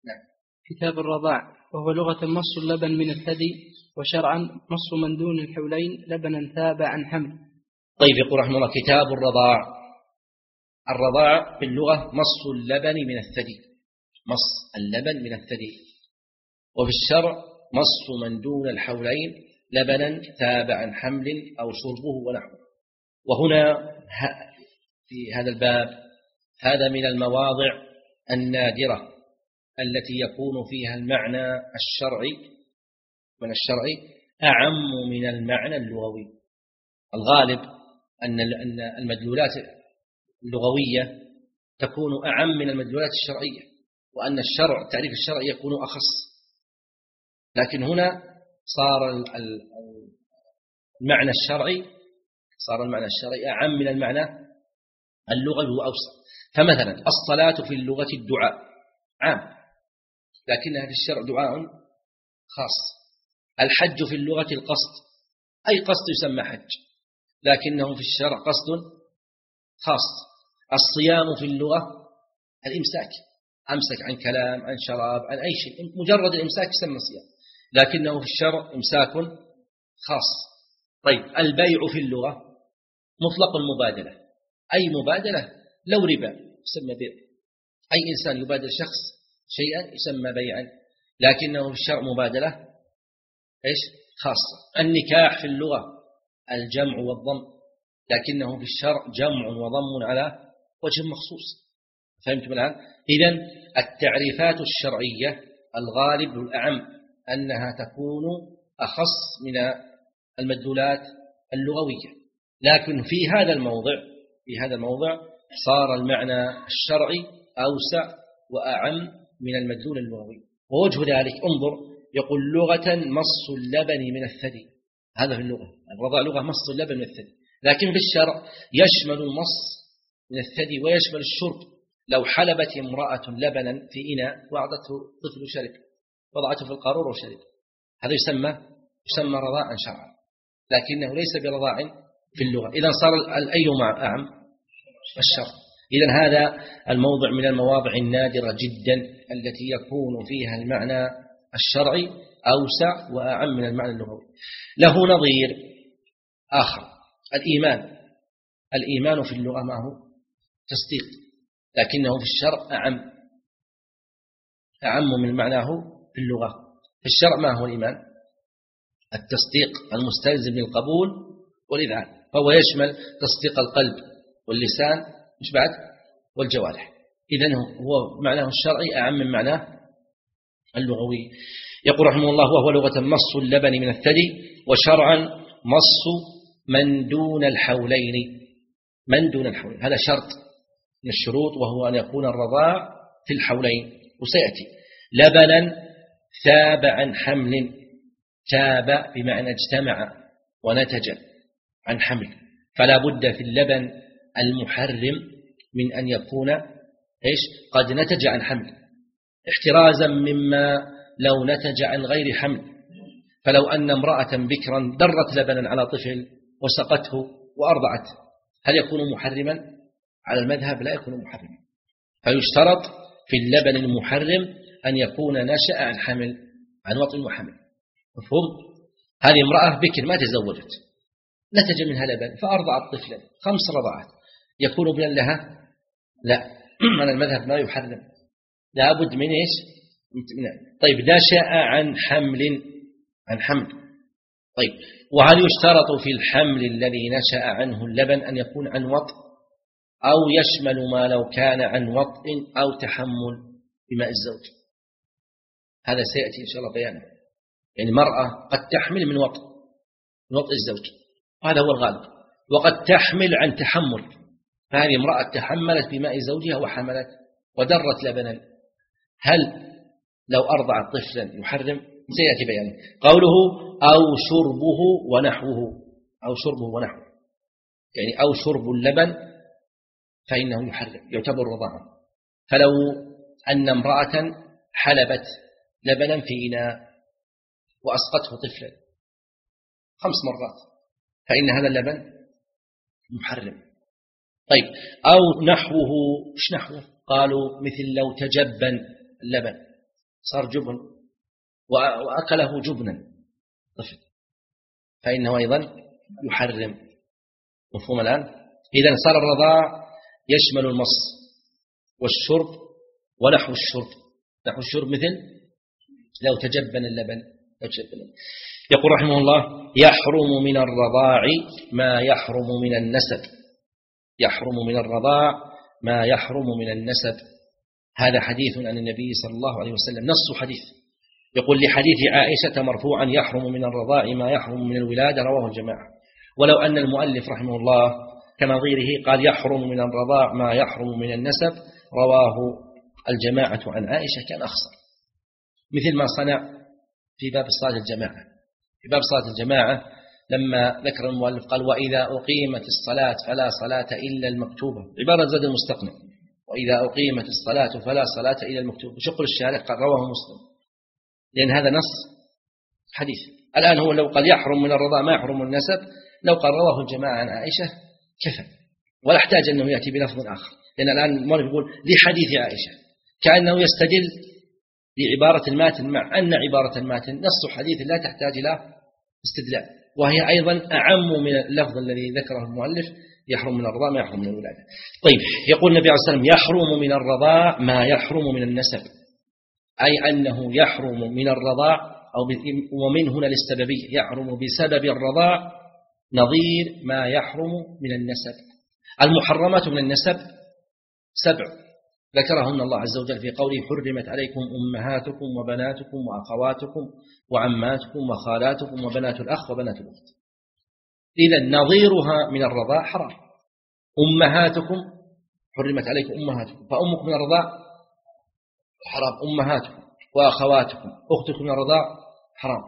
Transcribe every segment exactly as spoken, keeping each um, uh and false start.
نعم. كتاب الرضاع، وهو لغة مص اللبن من الثدي، وشرعا مص من دون الحولين لبنا ثاب عن حمل. طيب، يقول رحمه الله كتاب الرضاع. الرضاع في اللغة مص اللبن من الثدي، مص اللبن من الثدي، وفي الشرع مص من دون الحولين لبنا ثاب عن حمل أو شربه ونحوه. وهنا في هذا الباب هذا من المواضع النادرة التي يكون فيها المعنى الشرعي من الشرعي أعم من المعنى اللغوي. الغالب أن المدلولات اللغوية تكون أعم من المدلولات الشرعية، وأن الشرع التعريف الشرعي يكون أخص. لكن هنا صار المعنى الشرعي صار المعنى الشرعي أعم من المعنى اللغوي وأوسع. فمثلا الصلاة في اللغة الدعاء عام، لكنها في الشرع دعاء خاص. الحج في اللغة القصد، أي قصد يسمى حج، لكنه في الشرع قصد خاص. الصيام في اللغة الإمساك، أمسك عن كلام، عن شراب، عن أي شيء، مجرد الإمساك يسمى صيام، لكنه في الشرع إمساك خاص. طيب، البيع في اللغة مطلق المبادلة، أي مبادلة، لو ربا يسمى بيع، أي إنسان يبادل شخص شيئا يسمى بيعا، لكنه في الشرع مبادلة إيش خاصة. النكاح في اللغة الجمع والضم، لكنه في الشرع جمع وضم على وجه مخصوص. فهمتم الآن؟ إذن التعريفات الشرعية الغالب والأعم أنها تكون أخص من المدلولات اللغوية، لكن في هذا الموضع في هذا الموضع صار المعنى الشرعي أوسع وأعم من المدلول اللغوي. ووجه ذلك انظر، يقول لغة مص اللبن من الثدي، هذا في اللغة الرضاع لغة مص اللبن من الثدي، لكن في الشرع يشمل المص من الثدي ويشمل الشرب. لو حلبت امرأة لبنا في إناء وأعطته طفل شرب، وضعته في القارورة وشرب، هذا يسمى يسمى رضاعا شرعا، لكنه ليس برضاع في اللغة. إذن صار الأيما أعم الشرع. إذن هذا الموضع من المواضع النادرة جدا التي يكون فيها المعنى الشرعي أوسع وأعم من المعنى اللغوي. له نظير آخر، الإيمان. الإيمان في اللغة ما هو تصديق، لكنه في الشرع أعم أعم من معناه في اللغة. في الشرع ما هو الإيمان؟ التصديق المستلزم للقبول والإذعان، فهو يشمل تصديق القلب واللسان مش بعد والجوارح. إذن هو معناه الشرعي أعم من معناه اللغوي. يقول رحمه الله وهو لغة مص اللبن من الثدي، وشرعا مص من دون الحولين. من دون الحولين هذا شرط من الشروط، وهو أن يكون الرضاع في الحولين، وسيأتي. لبنا ثاب عن حمل، تاب بمعنى اجتمع ونتج عن حمل، فلا بد في اللبن المحرم من أن يكون إيش قد نتج عن حمل، احترازا مما لو نتج عن غير حمل. فلو أن امرأة بكرا درت لبنا على طفل وسقته وأرضعته، هل يكون محرما؟ على المذهب لا يكون محرما. فيشترط في اللبن المحرم أن يكون نشأ عن حمل، عن وطء وحمل. مفهوم؟ هذه امرأة بكر ما تزوجت، نتج منها لبن فأرضعت طفلا خمس رضعات، يكون ابنا لها؟ لا، من المذهب ما يحرم، لا بد من إيش؟ طيب، نشأ عن حمل، عن حمل. طيب، وهل يشترط في الحمل الذي نشأ عنه اللبن أن يكون عن وطء، أو يشمل ما لو كان عن وطء أو تحمل بماء الزوج؟ هذا سيأتي إن شاء الله بيانه. يعني مرأة قد تحمل من وطء من وطء الزوج، هذا هو الغالب، وقد تحمل عن تحمل، فهذه امرأة تحملت بماء زوجها وحملت ودرت لبنا، هل لو أرضعت طفلا يحرم؟ سيأتي بيانه. قوله أو شربه ونحوه، أو شربه ونحوه يعني أو شرب اللبن فإنه يحرم، يعتبر رضاعا. فلو أن امرأة حلبت لبنا في إناء وأسقته طفلا خمس مرات فإن هذا اللبن محرم. طيب، أو نحوه، إيش نحوه؟ قالوا مثل لو تجبن اللبن، صار جبن وأكله جبنا طفل، فإنه أيضا يحرم. مفهوم الآن؟ إذن صار الرضاع يشمل المص والشرب ونحو الشرب. نحو الشرب مثل لو تجبن اللبن. لو تجبن. يقول رحمه الله: يحرم من الرضاع ما يحرم من النسب. يحرم من الرضاع ما يحرم من النسب. هذا حديث عن النبي صلى الله عليه وسلم، نص حديث. يقول: لحديث عائشة مرفوعا: يحرم من الرضاع ما يحرم من الولادة، رواه الجماعة. ولو أن المؤلف رحمه الله كنظيره قال: يحرم من الرضاع ما يحرم من النسب، رواه الجماعة عن عائشة، كان أخصر، مثل ما صنع في باب صلاة الجماعة. في باب صلاة الجماعة لما ذكر المؤلف قال: وإذا أقيمت الصلاة فلا صلاة إلا المكتوبة، عبارة زاد المستقنع، وإذا أقيمت الصلاة فلا صلاة إلا المكتوبة. شقل الشارع قال: رواه مسلم، لأن هذا نص حديث. الآن هو لو قال يحرم من الرضاع ما يحرم النسب، لو قال رواه الجماعة عن عائشة كفى، ولا احتاج أنه يأتي بلفظ آخر، لأن الآن المؤلف يقول لحديث عائشة، كأنه يستدل بعبارة الماتن، مع أن عبارة الماتن نص حديث لا تحتاج إلى استدلال، وهي أيضا أعم من اللفظ الذي ذكره المؤلف: يحرم من الرضاع ما يحرم من الولادة. طيب، يقول النبي عليه الصلاة والسلام: يحرم من الرضاع ما يحرم من النسب، أي أنه يحرم من الرضاع، أو ومن هنا للسببية، يحرم بسبب الرضاع نظير ما يحرم من النسب. المحرمات من النسب سبع ذكرهن الله عز وجل في قوله: حرمت عليكم أمهاتكم وبناتكم وأخواتكم وعماتكم وخالاتكم وبنات الأخ وبنات الأخت. إذن نظيرها من الرضاع حرام. أمهاتكم حرمت عليكم أمهاتكم، فأمكم من الرضاع حرام. أمهاتكم وأخواتكم، أختكم من الرضاع حرام.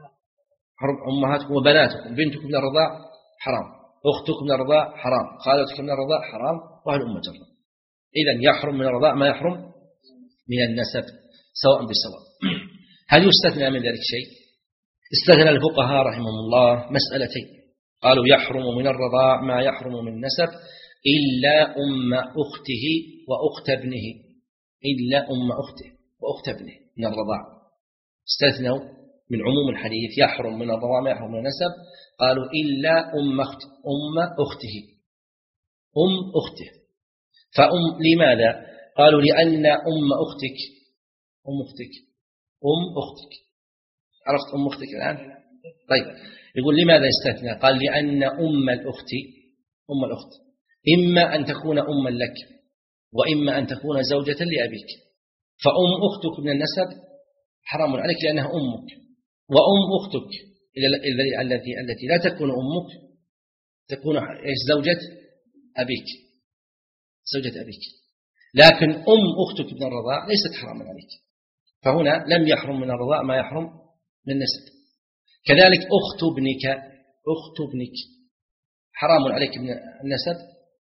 أمهاتكم وبناتكم، بنتكم من الرضاع حرام، أختكم من الرضاع حرام، خالتكم من الرضاع حرام، وهل أم جرة. إذن يحرم من الرضاع ما يحرم من النسب سواء بسواء. هل يستثنى من ذلك شيء؟ استثنى الفقهاء رحمهم الله مسألتين، قالوا: يحرم من الرضاع ما يحرم من النسب إلا أم أخته وأخت ابنه. إلا أم أخته وأخت ابنه من الرضاع. استثنوا من عموم الحديث: يحرم من الرضاع ما يحرم من النسب، قالوا: إلا أم أخت أم أخته أم أخته. فأم لماذا؟ قالوا: لأن أم أختك أم أختك أم أختك عرفت أم أختك الآن؟ طيب، يقول لماذا استثنى؟ قال: لأن أم الأخت أم الأخت إما أن تكون أما لك، وإما أن تكون زوجة لأبيك. فأم أختك من النسب حرام عليك لأنها أمك، وأم أختك التي التي لا تكون أمك تكون زوجة أبيك، زوجة أبيك. لكن أم أختك من الرضاع ليست حراما عليك، فهنا لم يحرم من الرضاع ما يحرم من النسب. كذلك أخت ابنك أخت ابنك حرام عليك من النسب.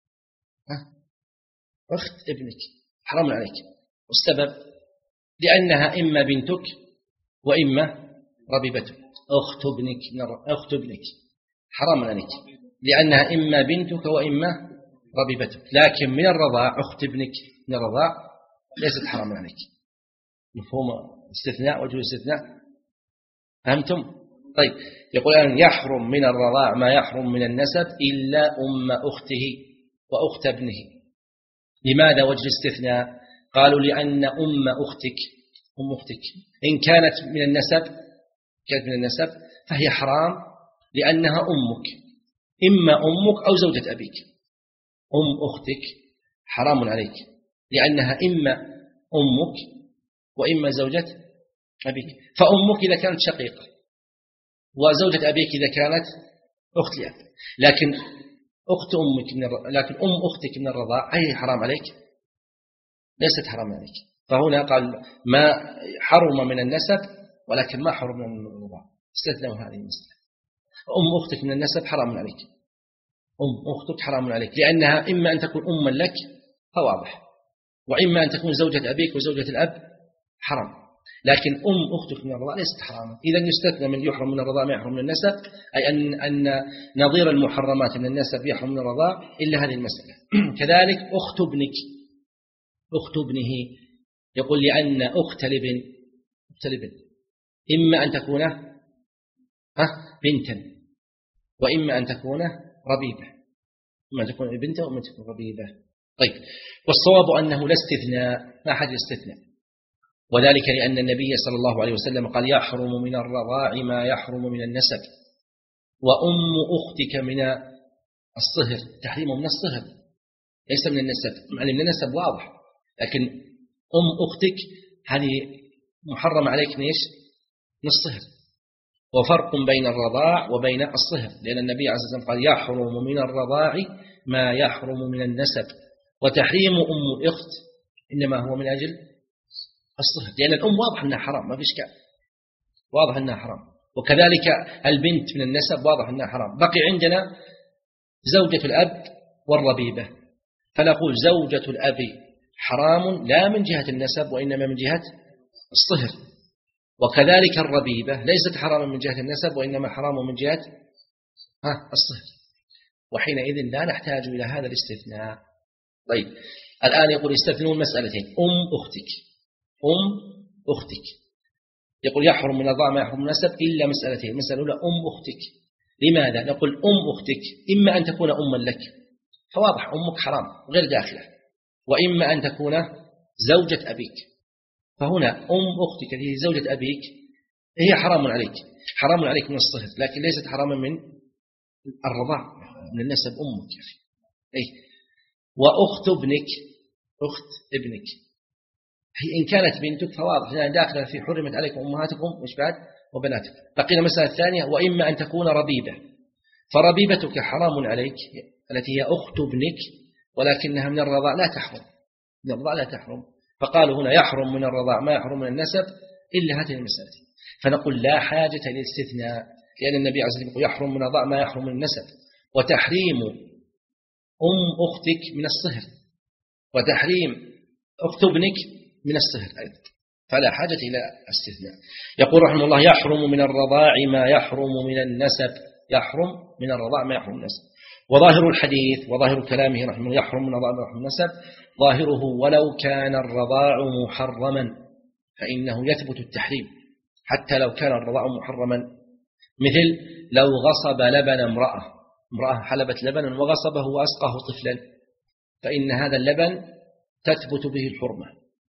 أخت ابنك حرام عليك، والسبب لأنها إما بنتك وإما ربيبتك. أخت ابنك أخت ابنك حرام عليك لأنها إما بنتك وإما ربيبتك. لكن من الرضاع أخت ابنك من الرضاع ليست حرام عليك. مفهوم استثناء وجه الاستثناء؟ فهمتم؟ طيب، يقول أن يحرم من الرضاع ما يحرم من النسب إلا أم أخته وأخت ابنه. لماذا وجه الاستثناء؟ قالوا: لأن أم أختك أم أختك إن كانت من النسب كانت من النسب فهي حرام لأنها أمك، إما أمك أو زوجة أبيك. أم أختك حرام عليك لأنها إما أمك وإما زوجة أبيك. فأمك إذا كانت شقيقة، وزوجة أبيك إذا كانت أخت لأب. لكن أخت أمك من الرضاع، لكن أم أختك من الرضاع هي حرام عليك؟ ليست حرام عليك. فهنا قال ما حرم من النسب ولكن ما حرم من الرضاع، استثنوا هذه المسألة. أم أختك من النسب حرام عليك، أم أختك حرام عليك لأنها إما أن تكون أما لك فواضح، وإما أن تكون زوجة أبيك وزوجة الأب حرام. لكن أم أختك من الرضاع ليست حراما. إذن يستثنى من يحرم من الرضاع ما يحرم من النسب، أي أن, أن نظير المحرمات من النسب يحرم من الرضاع إلا هذه المسألة. كذلك أخت ابنك أخت ابنه، يقول: لأن أخت الابن أخت الابن، إما أن تكون بنتا وإما أن تكون ربيبة، إما أن تكون بنتا وإما أن تكون ربيبة. طيب، والصواب أنه لا استثناء، ما حد يستثنى، وذلك لأن النبي صلى الله عليه وسلم قال يحرم من الرضاع ما يحرم من النسب، وأم أختك من الصهر، تحريمه من الصهر ليس من النسب، يعني من النسب واضح، لكن أم أختك هذه محرم عليك ليش؟ من الصهر، وفرق بين الرضاع وبين الصهر، لأن النبي عليه الصلاة والسلام قال يحرم من الرضاع ما يحرم من النسب، وتحريم أم الأخت إنما هو من أجل الصهر، لأن الأم واضح أنها حرام، ما فيش كلام، واضح أنها حرام، وكذلك البنت من النسب واضح أنها حرام. بقي عندنا زوجة الأب والربيبة، فنقول زوجة الأب حرام لا من جهة النسب وإنما من جهة الصهر، وكذلك الربيبة ليست حراما من جهة النسب وإنما حرام من جهة الصهر، وحينئذ لا نحتاج إلى هذا الاستثناء. طيب، الآن يقول يستثنون مسألتين، أم أختك، أم أختك يقول يحرم من الرضاع ما يحرم من النسب إلا مسألتين، المسألة الأولى أم أختك، لماذا؟ نقول أم أختك إما أن تكون أما لك فواضح أمك حرام غير داخلة، وإما أن تكون زوجة أبيك، فهنا أم أختك هي زوجة أبيك هي حرام عليك، حرام عليك من الصهر، لكن ليست حراما من الرضاع، من النسب أمك يا أخي. أي وأخت ابنك، أخت ابنك هي إن كانت بنتك فواضح لأنها داخلة في حرمت عليكم أمهاتكم مش بعد وبناتك. بقينا المسألة الثانية، وإما أن تكون ربيبة، فربيبتك حرام عليك التي هي أخت ابنك ولكنها من الرضاع لا تحرم، من الرضاع لا تحرم، فقالوا هنا يحرم من الرضاع ما يحرم من النسب إلا هاتين المسألتين، فنقول لا حاجة للاستثناء، لأن النبي عليه الصلاة والسلام يحرم من الرضاع ما يحرم من النسب، وتحريم أم أختك من الصهر، وتحريم أخت ابنك من الصهر أيضا، فلا حاجة إلى استثناء. يقول رحمه الله يحرم من الرضاع ما يحرم من النسب، يحرم من الرضاع ما يحرم من النسب. وظاهر الحديث وظاهر كلامه رحمه الله يحرم من الرضاع ما يحرم من النسب، ظاهره ولو كان الرضاع محرما فإنه يثبت التحريم حتى لو كان الرضاع محرما، مثل لو غصب لبن امرأة، امرأة حلبت لبنا وغصبه وأسقاه طفلا، فإن هذا اللبن تثبت به الحرمة.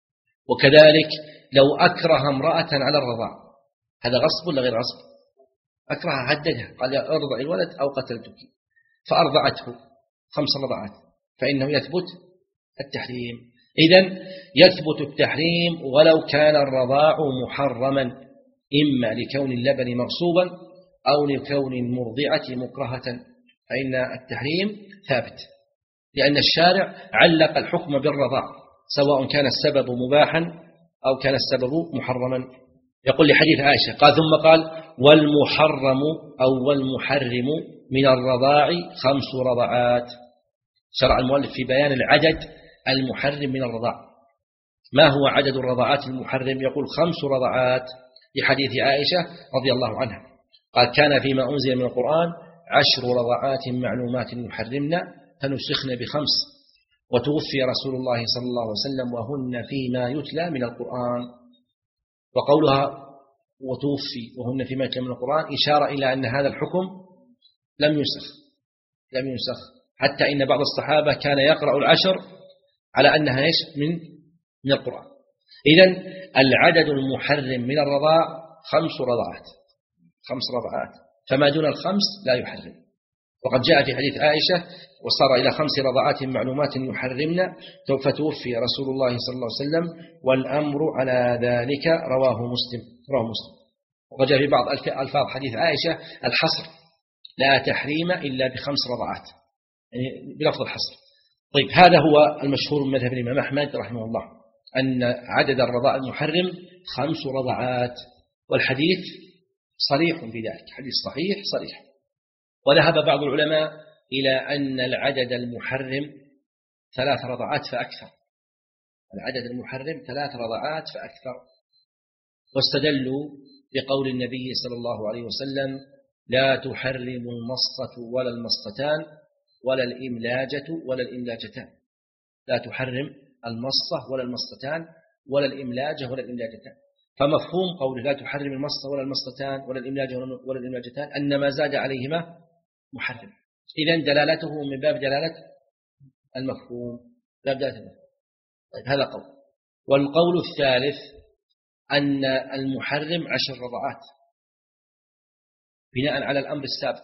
وكذلك لو أكره امرأة على الرضاع، هذا غصب ولا غير غصب؟ أكره، هددها، قال يا ارضع الولد أو قتلتك، فأرضعته خمس رضعات، فإنه يثبت التحريم. إذن يثبت التحريم ولو كان الرضاع محرما، إما لكون اللبن مغصوبا أو لكون المرضعة مكرهة، فإن التحريم ثابت، لأن الشارع علق الحكم بالرضاع سواء كان السبب مباحا أو كان السبب محرما. يقول لحديث عائشة قال ثم قال والمحرم أو والمحرم من الرضاع خمس رضعات. شرع المؤلف في بيان العدد المحرم من الرضاع، ما هو عدد الرضعات المحرم؟ يقول خمس رضعات لحديث عائشة رضي الله عنها قال كان فيما أنزل من القرآن عشر رضعات معلومات يحرمن فنسخن بخمس، وتوفي رسول الله صلى الله عليه وسلم وهن فيما يتلى من القرآن. وقولها وتوفي وهن فيما يتلى من القرآن إشارة إلى أن هذا الحكم لم ينسخ، لم ينسخ، حتى إن بعض الصحابة كان يقرأ العشر على أنها إيش من من القرآن. إذن العدد المحرم من الرضاع خمس رضعات، خمس رضعات، فما دون الخمس لا يحرم. وقد جاء في حديث عائشة وصار إلى خمس رضعات معلومات يحرمن فتوفي رسول الله صلى الله عليه وسلم والأمر على ذلك، رواه مسلم، رواه مسلم. وقد جاء في بعض ألفاظ حديث عائشة الحصر، لا تحريم إلا بخمس رضعات، يعني بلفظ الحصر. طيب، هذا هو المشهور من مذهب الإمام أحمد رحمه الله، أن عدد الرضاع المحرم خمس رضعات، والحديث صريح في ذلك، حديث صحيح صريح. وذهب بعض العلماء إلى أن العدد المحرم ثلاث رضعات فأكثر، العدد المحرم ثلاث رضعات فأكثر، واستدلوا بقول النبي صلى الله عليه وسلم لا تحرم المصة ولا المصتان ولا الإملاجة ولا الإملاجتان، لا تحرم المصة ولا المصتان ولا الإملاجة ولا الإملاجتان، فمفهوم قوله لا تحرم المصة ولا المصتان ولا الإملاج ولا الإملاجتان أن ما زاد عليهما محرم. إذن دلالته من باب دلالة المفهوم، باب دلالة المفهوم. طيب هذا قول. والقول الثالث أن المحرم عشر رضعات بناء على الأمر السابق،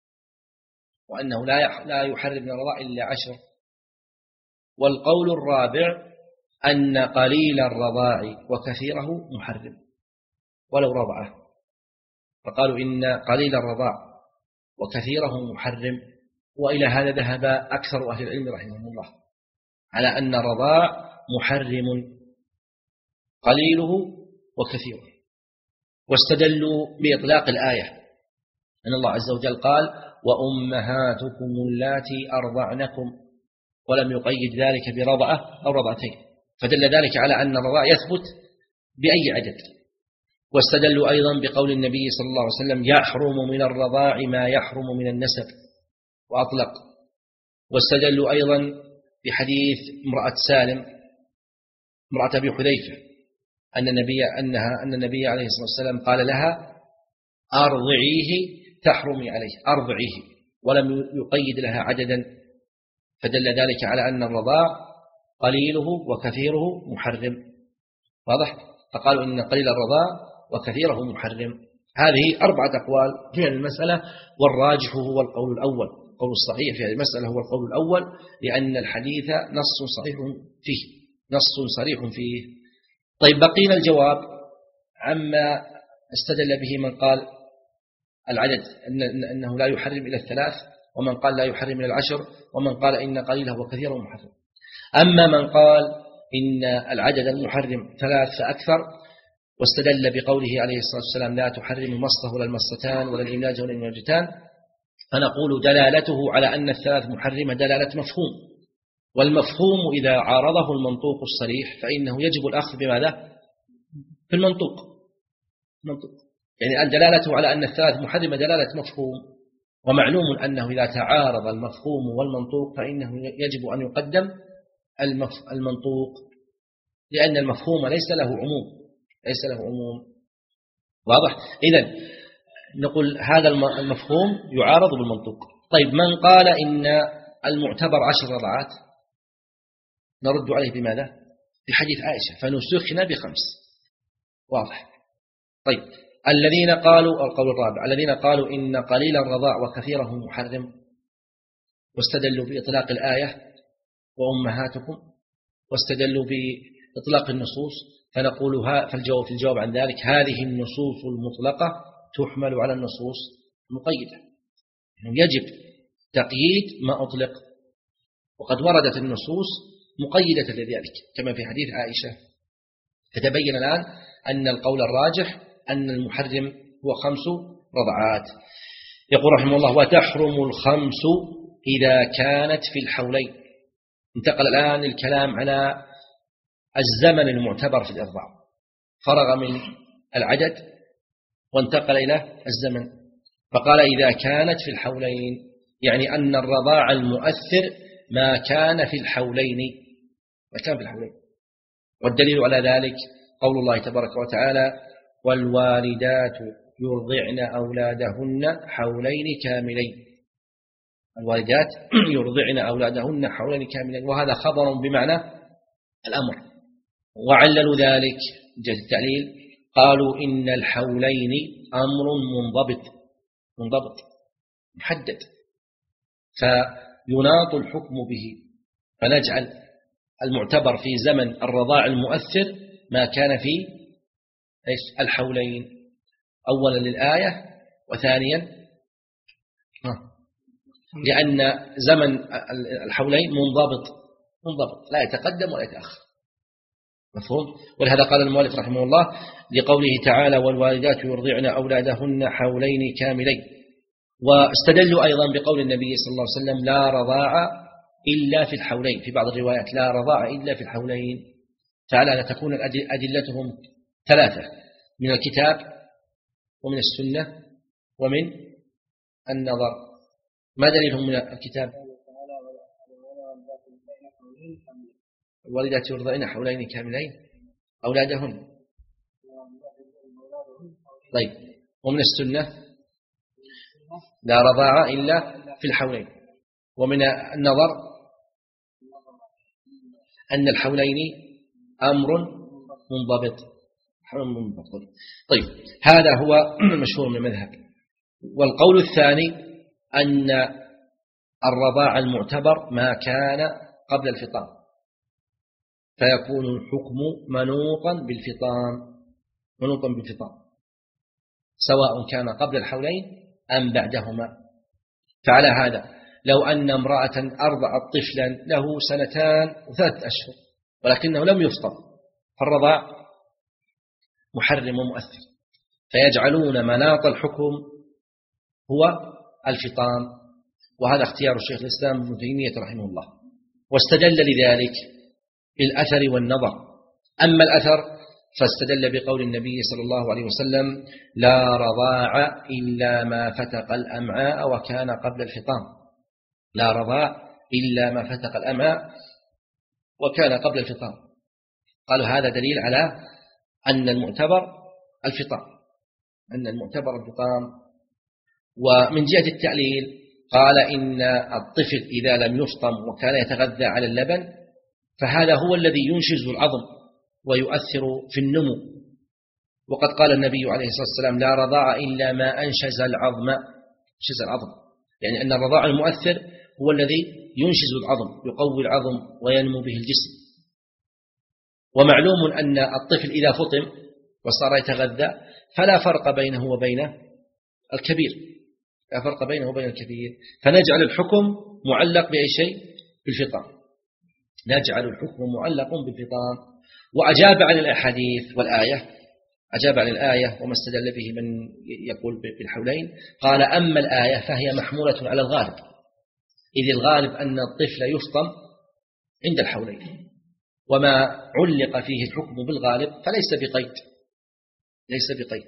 وأنه لا يحرم من الرضاع إلا عشر. والقول الرابع أن قليل الرضاع وكثيره محرم ولو رضعه، فقالوا إن قليل الرضاع وكثيره محرم. وإلى هذا ذهب أكثر أهل العلم رحمهم الله على أن الرضاع محرم قليله وكثيره، واستدلوا بإطلاق الآية أن الله عز وجل قال وأمهاتكم اللاتي أرضعنكم، ولم يقيد ذلك برضعة أو رضعتين، فدل ذلك على أن الرضاع يثبت بأي عدد. واستدلوا أيضا بقول النبي صلى الله عليه وسلم يحرم من الرضاع ما يحرم من النسب، وأطلق. واستدلوا أيضا بحديث امرأة سالم امرأة أبي حذيفة أن النبي أنها أن النبي عليه الصلاة والسلام قال لها أرضعيه تحرمي عليه، أرضعيه، ولم يقيد لها عددا، فدل ذلك على أن الرضاع قليله وكثيره محرم. واضح؟ فقالوا إن قليل الرضاع وكثيره محرم. هذه أربعة أقوال في هذه المسألة، والراجح هو القول الأول. القول الصحيح في هذه المسألة هو القول الأول، لأن الحديث نص صحيح فيه نص صريح فيه. طيب بقينا الجواب عما استدل به من قال العدد إن أنه لا يحرم إلى الثلاث، ومن قال لا يحرم إلى العشر، ومن قال إن قليله وكثيره محرم. أما من قال إن العدد المحرم ثلاث فأكثر، واستدل بقوله عليه الصلاة والسلام لا تحرم المصة ولا المصتان ولا الإملاج ولا الإملاجتان، فنقول دلالته على أن الثلاث محرمة دلالة مفهوم، والمفهوم إذا عارضه المنطوق الصريح فإنه يجب الأخذ بماذا؟ في المنطوق. منطوق. يعني دلالته على أن الثلاث محرمة دلالة مفهوم، ومعلوم أنه إذا تعارض المفهوم والمنطوق فإنه يجب أن يقدم المنطوق، لأن المفهوم ليس له عموم ليس له عموم واضح؟ إذن نقول هذا المفهوم يعارض بالمنطوق. طيب من قال إن المعتبر عشر رضعات نرد عليه بماذا؟ بحديث عائشة فنسخنا بخمس. واضح؟ طيب الذين قالوا القول الرابع الذين قالوا إن قليل الرضاع وكثيره محرم، واستدلوا بإطلاق الآية وأمهاتكم، واستدلوا بإطلاق النصوص، فنقول فالجواب في الجواب عن ذلك هذه النصوص المطلقة تحمل على النصوص المقيدة، يعني يجب تقييد ما أطلق، وقد وردت النصوص مقيدة لذلك كما في حديث عائشة. فتبين الآن أن القول الراجح أن المحرم هو خمس رضعات. يقول رحمه الله وتحرم الخمس إذا كانت في الحولين. انتقل الآن الكلام على الزمن المعتبر في الإرضاع، فرغ من العدد وانتقل إلى الزمن، فقال إذا كانت في الحولين، يعني أن الرضاع المؤثر ما كان في الحولين ما كان في الحولين. والدليل على ذلك قول الله تبارك وتعالى والوالدات يرضعن أولادهن حولين كاملين. الوالدات يرضعن أولادهن حولين كاملين، وهذا خبر بمعنى الأمر. وعللوا ذلك جهة التعليل قالوا إن الحولين أمر منضبط منضبط محدد، فيناط الحكم به، فنجعل المعتبر في زمن الرضاع المؤثر ما كان في الحولين، أولا للآية، وثانيا لأن زمن الحولين منضبط منضبط لا يتقدم ولا يتأخر. مفهوم؟ ولهذا قال المؤلف رحمه الله لقوله تعالى والوالدات يرضعن أولادهن حولين كاملين. واستدلوا أيضا بقول النبي صلى الله عليه وسلم لا رضاع إلا في الحولين، في بعض الروايات لا رضاع إلا في الحولين. تعالى تكون أدلتهم ثلاثة من الكتاب ومن السنة ومن النظر. ما دليلهم من الكتاب؟ الوالدات يرضعن حولين كاملين أولادهن طيب، ومن السنة لا رضاعة إلا في الحولين. ومن النظر أن الحولين أمر منضبط. طيب، هذا هو المشهور من المذهب. والقول الثاني أن الرضاع المعتبر ما كان قبل الفطام، فيكون الحكم منوطا بالفطام، منوطا بالفطام سواء كان قبل الحولين أم بعدهما. فعلى هذا لو أن امرأة أرضعت طفلا له سنتان وثلاث أشهر ولكنه لم يفطم، فالرضاع محرم ومؤثر، فيجعلون مناط الحكم هو الفطام. وهذا اختيار الشيخ الإسلام ابن تيمية رحمه الله، واستدل لذلك بالأثر والنظر. أما الأثر فاستدل بقول النبي صلى الله عليه وسلم: لا رضاع إلا ما فتق الأمعاء وكان قبل الفطام. لا رضاع إلا ما فتق الأمعاء وكان قبل الفطام. قالوا هذا دليل على أن المعتبر الفطام، أن المعتبر الفطام. ومن جهة التعليل قال إن الطفل إذا لم يفطم وكان يتغذى على اللبن فهذا هو الذي ينشز العظم ويؤثر في النمو. وقد قال النبي عليه الصلاة والسلام: لا رضاع إلا ما أنشز العظم. أنشز العظم يعني أن الرضاع المؤثر هو الذي ينشز العظم، يقوي العظم وينمو به الجسم. ومعلوم أن الطفل إذا فطم وصار يتغذى فلا فرق بينه وبين الكبير، لا فرق بينه وبين الكبير. فنجعل الحكم معلق بأي شيء؟ بالفطام. نجعل الحكم معلق بالفطام. وأجاب عن الأحاديث والآية، أجاب عن الآية وما استدل به من يقول بالحولين. قال: أما الآية فهي محمولة على الغالب، إذ الغالب أن الطفل يفطم عند الحولين، وما علق فيه الحكم بالغالب فليس بقيد، ليس بقيد.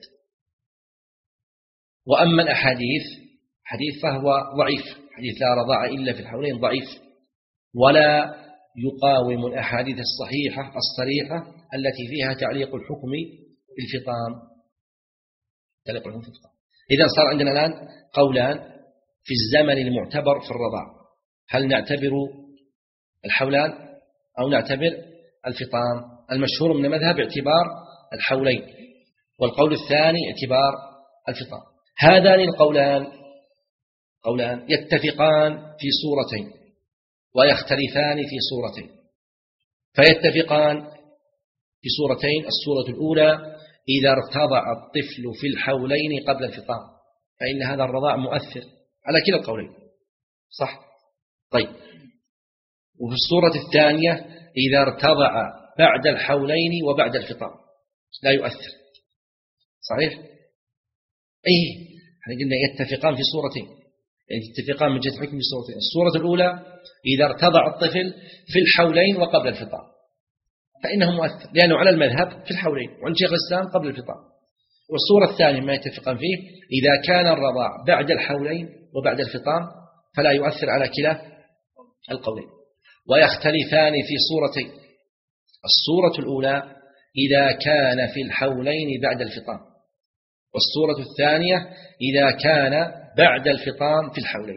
وأما الأحاديث حديث فهو ضعيف، حديث لا رضاع إلا في الحولين ضعيف، ولا يقاوم الأحاديث الصحيحة الصريحة التي فيها تعليق الحكم بالفطام. تعليق الحكم بالفطام. إذا صار عندنا الآن قولان في الزمن المعتبر في الرضاع: هل نعتبر الحولان أو نعتبر الفطام؟ المشهور من المذهب اعتبار الحولين، والقول الثاني اعتبار الفطام. هذان القولان قولان يتفقان في صورتين ويختلفان في صورتين. فيتفقان في صورتين: الصورة الأولى إذا ارتضع الطفل في الحولين قبل الفطام، فإن هذا الرضاع مؤثر على كلا القولين، صح؟ طيب. وفي الصورة الثانية إذا ارتضع بعد الحولين وبعد الفطام لا يؤثر، صحيح؟ أي احنا قلنا يتفقان في صورتين، يعني يتفقان من جهة الحكم في صورتين. الصورة الأولى إذا ارتضع الطفل في الحولين وقبل الفطام فإنه مؤثر، لأنه على المذهب في الحولين وعند شيخ الإسلام قبل الفطام. والصورة الثانية ما يتفقان فيه إذا كان الرضاع بعد الحولين وبعد الفطام فلا يؤثر على كلا القولين. ويختلفان في صورتين: الصورة الأولى إذا كان في الحولين بعد الفطام، والصورة الثانية إذا كان بعد الفطام في الحولين.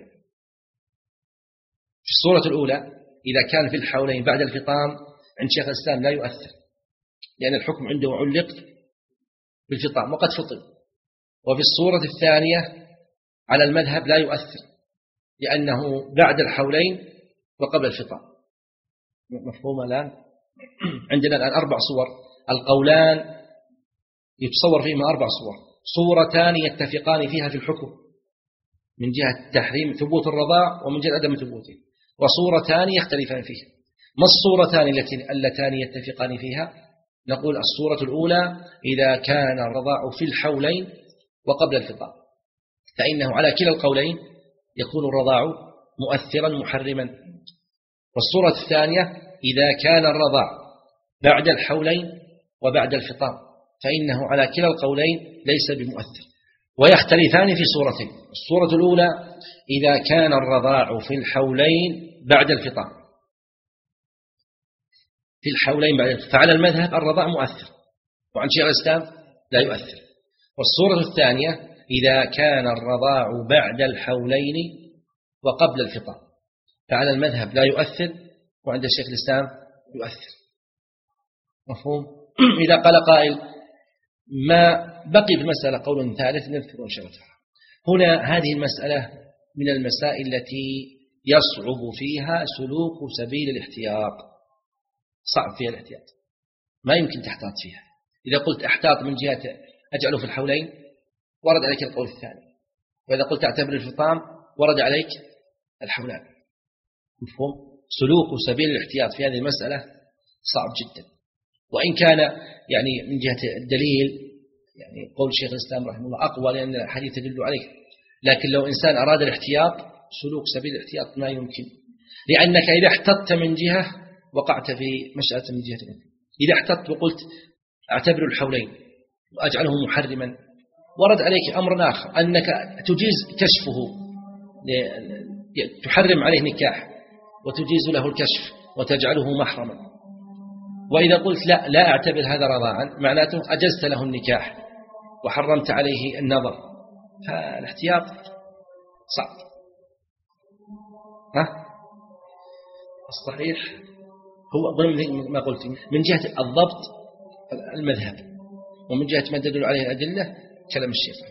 في الصورة الأولى إذا كان في الحولين بعد الفطام عند شيخ الإسلام لا يؤثر، لأن الحكم عنده علق بالفطام وقد فطر. وفي الصورة الثانية على المذهب لا يؤثر، لأنه بعد الحولين وقبل الفطام. مفهوم الآن؟ عندنا الآن أربع صور، القولان يتصور فيهما أربع صور: صورتان يتفقان فيها في الحكم من جهة تحريم ثبوت الرضاع ومن جهة عدم ثبوته، وصورتان يختلفان فيها. ما الصورتان اللتان يتفقان فيها؟ نقول الصورة الأولى إذا كان الرضاع في الحولين وقبل الفطام فإنه على كلا القولين يكون الرضاع مؤثرا محرما. والصورة الثانية إذا كان الرضاع بعد الحولين وبعد الفطام فإنه على كلا القولين ليس بمؤثر. ويختلفان في صورتين: الصورة الأولى إذا كان الرضاع في الحولين بعد الفطام، في الحولين بعد الفطام فعلى المذهب الرضاع مؤثر، وعن شيخ الإسلام لا يؤثر. والصورة الثانية إذا كان الرضاع بعد الحولين وقبل الفطام، فعلى المذهب لا يؤثر، وعند الشيخ الإسلام يؤثر. مفهوم؟ إذا قال قائل ما بقي في المسألة قول ثالث نذكر إن شاء الله تعالى. هنا هذه المسألة من المسائل التي يصعب فيها سلوك سبيل الاحتياط، صعب فيها الاحتياط، ما يمكن تحتاط فيها. إذا قلت احتاط من جهة أجعله في الحولين ورد عليك القول الثاني، وإذا قلت اعتبر الفطام ورد عليك الحولان. مفهوم؟ سلوك سبيل الاحتياط في هذه المسألة صعب جدا، وإن كان يعني من جهة الدليل يعني قول الشيخ الإسلام رحمه الله أقوى لأن الحديث يدل عليه، لكن لو إنسان أراد الاحتياط سلوك سبيل الاحتياط ما يمكن، لأنك إذا احتطت من جهة وقعت في مشأة من جهة أخرى. إذا احتطت وقلت اعتبر الحولين وأجعله محرما، ورد عليك أمر آخر أنك تجيز كشفه، تحرم عليه نكاح وتجيز له الكشف وتجعله محرما. وإذا قلت لا لا أعتبر هذا رضاعا، معناته أجزت له النكاح وحرمت عليه النظر، فالاحتياط صعب. ها؟ الصحيح هو ضمن ما قلت من جهة الضبط المذهب، ومن جهة ما تدل عليه الأدلة كلام الشيخ.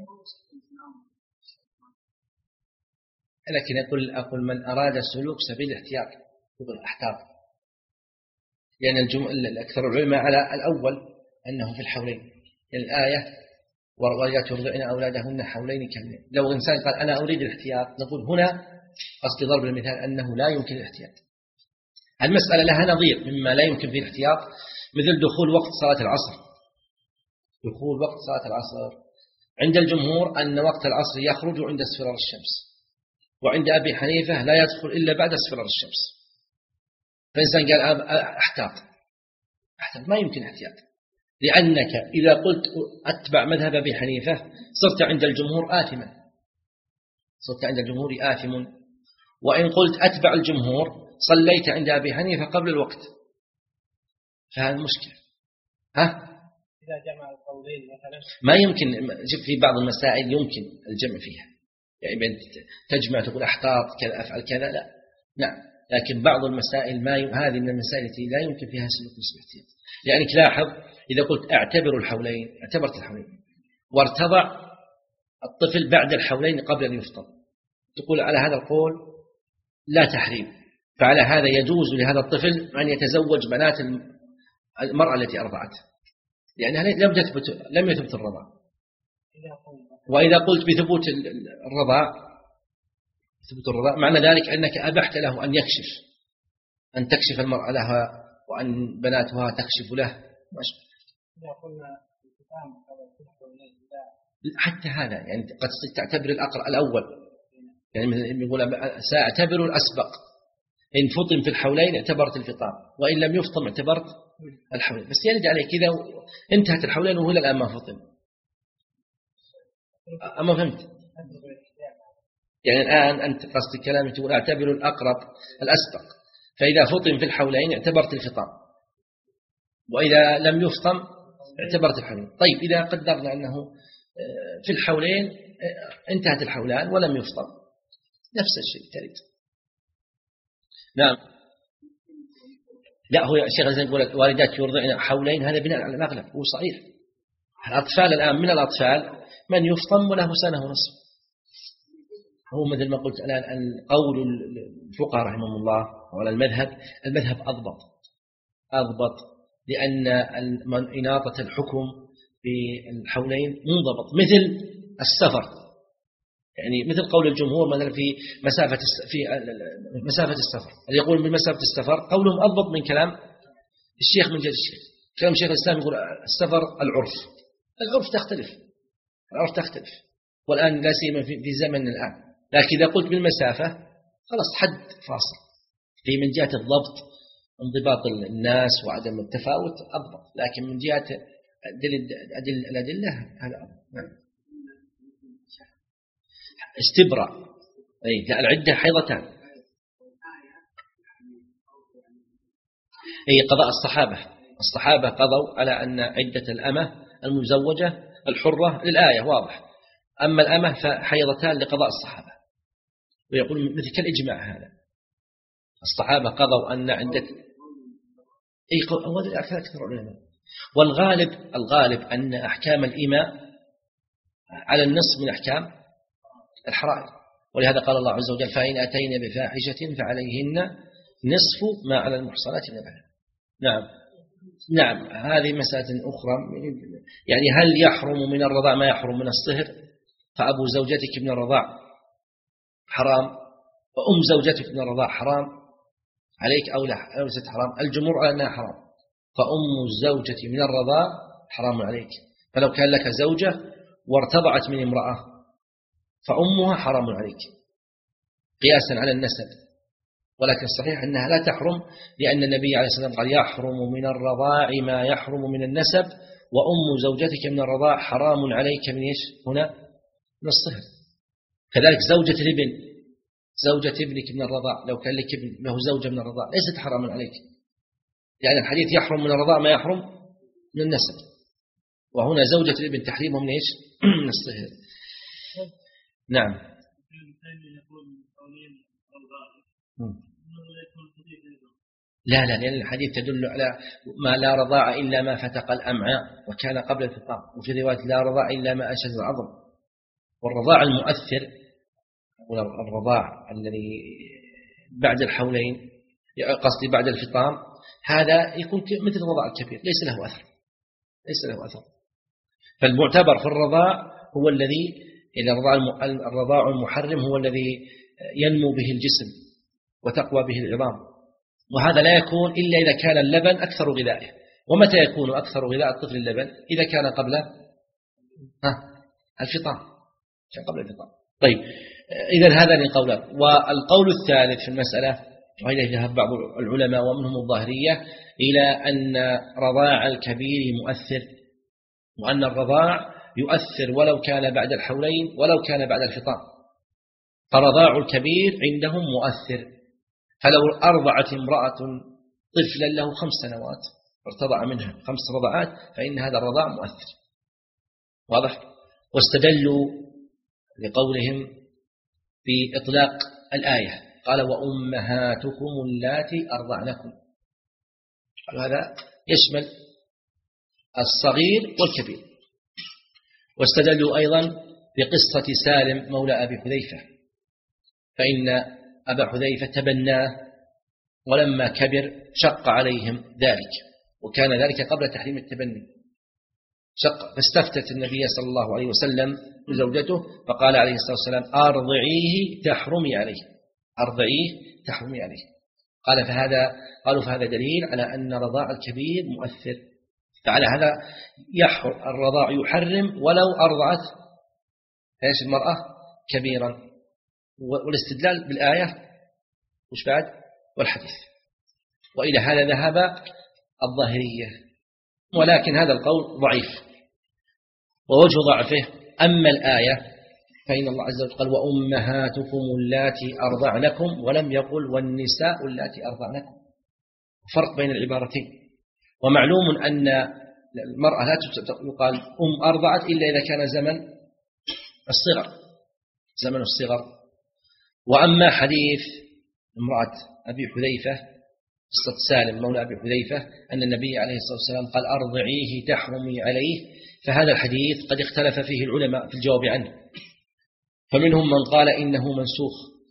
لكن أقول أقول من أراد سلوك سبيل الاحتياط يقول احتاط، لأن الجمل أكثر العلماء على الأول أنه في الحولين، يعني الآية والوالدات يرضعن أولادهن حولين كاملين. لو إنسان قال أنا أريد الاحتياط نقول هنا قصد ضرب المثال أنه لا يمكن الاحتياط. المسألة لها نظير مما لا يمكن فيه الاحتياط، مثل دخول وقت صلاة العصر. دخول وقت صلاة العصر عند الجمهور أن وقت العصر يخرج عند اصفرار الشمس، وعند أبي حنيفة لا يدخل إلا بعد اصفرار الشمس. فإنسان قال احتاط، احتاط ما يمكن احتياط، لأنك إذا قلت أتبع مذهب أبي حنيفة صرت عند الجمهور آثما، صرت عند الجمهور آثم. وإن قلت أتبع الجمهور صليت عند أبي حنيفة قبل الوقت، فهذا مشكلة. ها؟ إذا جمع القولين مثلا ما يمكن. في بعض المسائل يمكن الجمع فيها، يعني تجمع تقول أحتاط كذا أفعل كذا، لا نعم، لكن بعض المسائل ما ي... هذه من المسائل التي لا يمكن فيها سلوك الاحتياط. يعني تلاحظ إذا قلت اعتبر الحولين، اعتبرت الحولين وارتضع الطفل بعد الحولين قبل أن يفطر، تقول على هذا القول لا تحريم، فعلى هذا يجوز لهذا الطفل أن يتزوج بنات المرأة التي أرضعته، لأنها لم تثبت لم يثبت الرضاع. وإذا قلت بثبوت الرضاع ثبوت الرضاع معنى ذلك أنك أبحت له أن يكشف، أن تكشف المرأة لها وأن بناتها تكشف له. حتى هذا يعني قد تعتبر الأقرأ الأول، يعني يقول سأعتبر الأسبق، إن فطم في الحولين اعتبرت الفطام، وإن لم يفطم اعتبرت الحولين. بس يرد عليك إذا انتهت الحولين وهو الآن ما فطم، أما فهمت؟ يعني الآن أنت قصد كلامي تقول أعتبر الأقرب الأسبق، فإذا فطم في الحولين اعتبرت الفطام، وإذا لم يفطم اعتبرت الحولين. طيب إذا قدرنا أنه في الحولين انتهت الحولان ولم يفطم، نفس الشيء تريد. نعم. لا هو الشيخ الإسلام يقول الوالدات يرضعن حولين، هذا بناء على الأغلب، هو صحيح. الأطفال الآن من الأطفال من يفطم وله سنة ونصف. هو مثل ما قلت الآن القول الفقهاء رحمهم الله وعلى المذهب، المذهب أضبط أضبط لأن إناطة الحكم في الحولين منضبط، مثل السفر، يعني مثل قول الجمهور مثلا في مسافة في مسافة السفر، اللي يقول من مسافة السفر قولهم أضبط من كلام الشيخ من جهة الشيخ. كلام الشيخ الإسلام يقول السفر العرف، العرف تختلف، العرف تختلف، والآن لا سيما في زمن الآن. لكن إذا قلت بالمسافة خلاص حد فاصل، في من جهة الضبط انضباط الناس وعدم التفاوت أضبط، لكن من جهة الأدلة هذا أضبط. نعم. استبراء، أي لا العدة حيضتان، أي قضاء الصحابة الصحابة قضوا على أن عدة الأمة المزوجة الحرة للآية واضح، أما الأمة فحيضتان لقضاء الصحابة، ويقول مثل كالإجماع هذا، الصحابة قضوا أن عندك أي قول أكثر علماء. والغالب الغالب أن أحكام الإماء على النص من أحكام الحرائر، ولهذا قال الله عز وجل فإن أتين بفاحشة فعليهن نصف ما على المحصنات من العذاب. نعم نعم هذه مسألة أخرى، يعني هل يحرم من الرضاع ما يحرم من الصهر؟ فأبو زوجتك من الرضاع حرام، وأم زوجتك من الرضاع حرام عليك أو لا أو ليست حرام؟ الجمهور على أنها حرام، فأم الزوجة من الرضاع حرام عليك. فلو كان لك زوجة وارتضعت من امرأة فأمها حرام عليك قياسا على النسب، ولكن الصحيح أنها لا تحرم، لأن النبي عليه الصلاة والسلام قال يحرم من الرضاع ما يحرم من النسب، وأم زوجتك من الرضاع حرام عليك من إيش هنا؟ من الصهر. كذلك زوجة الابن، زوجة ابنك من الرضاع لو كان لك ابن له زوجة من الرضاع ليست حراما عليك، لأن يعني الحديث يحرم من الرضاع ما يحرم من النسب، وهنا زوجة الابن تحريمه من إيش؟ من الصهر. نعم. لا لا لأن الحديث تدل على ما لا رضاع إلا ما فتق الأمعاء وكان قبل الفطام، وفي رواية لا رضاع إلا ما أنشز العظم. والرضاع المؤثر والرضاع الذي بعد الحولين قصدي بعد الفطام هذا يكون مثل الرضاع الكبير ليس له أثر، ليس له أثر. فالمعتبر في الرضاع هو الذي إذا الرضاع المحرم هو الذي ينمو به الجسم وتقوى به العظام، وهذا لا يكون إلا إذا كان اللبن أكثر غذائه. ومتى يكون أكثر غذاء الطفل اللبن؟ إذا كان قبل الفطام، كان قبل الفطام. طيب إذن هذان قولان. والقول الثالث في المسألة وإليه ذهب بعض العلماء ومنهم الظاهرية إلى أن رضاع الكبير مؤثر، وأن الرضاع يؤثر ولو كان بعد الحولين ولو كان بعد الفطام، فرضاع الكبير عندهم مؤثر. فلو أرضعت امرأة طفلا له خمس سنوات ارتضع منها خمس رضعات فإن هذا الرضاع مؤثر، واضح. واستدلوا لقولهم في إطلاق الآية، قال وأمهاتكم اللاتي أرضعنكم، هذا يشمل الصغير والكبير. واستدلوا أيضا بقصة سالم مولى أبي حذيفة، فإن أبا حذيفة تبناه ولما كبر شق عليهم ذلك، وكان ذلك قبل تحريم التبني، شق فاستفتت النبي صلى الله عليه وسلم زوجته فقال عليه الصلاة والسلام أرضعيه تحرمي عليه، أرضعيه تحرمي عليه. قال فهذا قالوا فهذا دليل على أن رضاع الكبير مؤثر، فعلى هذا يحر الرضاع يحرم ولو أرضعت ايش المرأة كبيرا. والاستدلال بالآية وش بعد والحديث، وإلى هذا ذهب الظاهرية، ولكن هذا القول ضعيف ووجه ضعفه. أما الآية فإن الله عز وجل قال وأمهاتكم اللاتي أرضعنكم ولم يقل والنساء اللاتي أرضعنكم، فرق بين العبارتين. ومعلوم أن المرأة لا يقال أم أرضعت إلا إذا كان زمن الصغر، زمن الصغر. وأما حديث امرأة أبي حذيفة قصة سالم مولى أبي حذيفة أن النبي عليه الصلاة والسلام قال أرضعيه تحرمي عليه، فهذا الحديث قد اختلف فيه العلماء في الجواب عنه، فمنهم من قال إنه منسوخ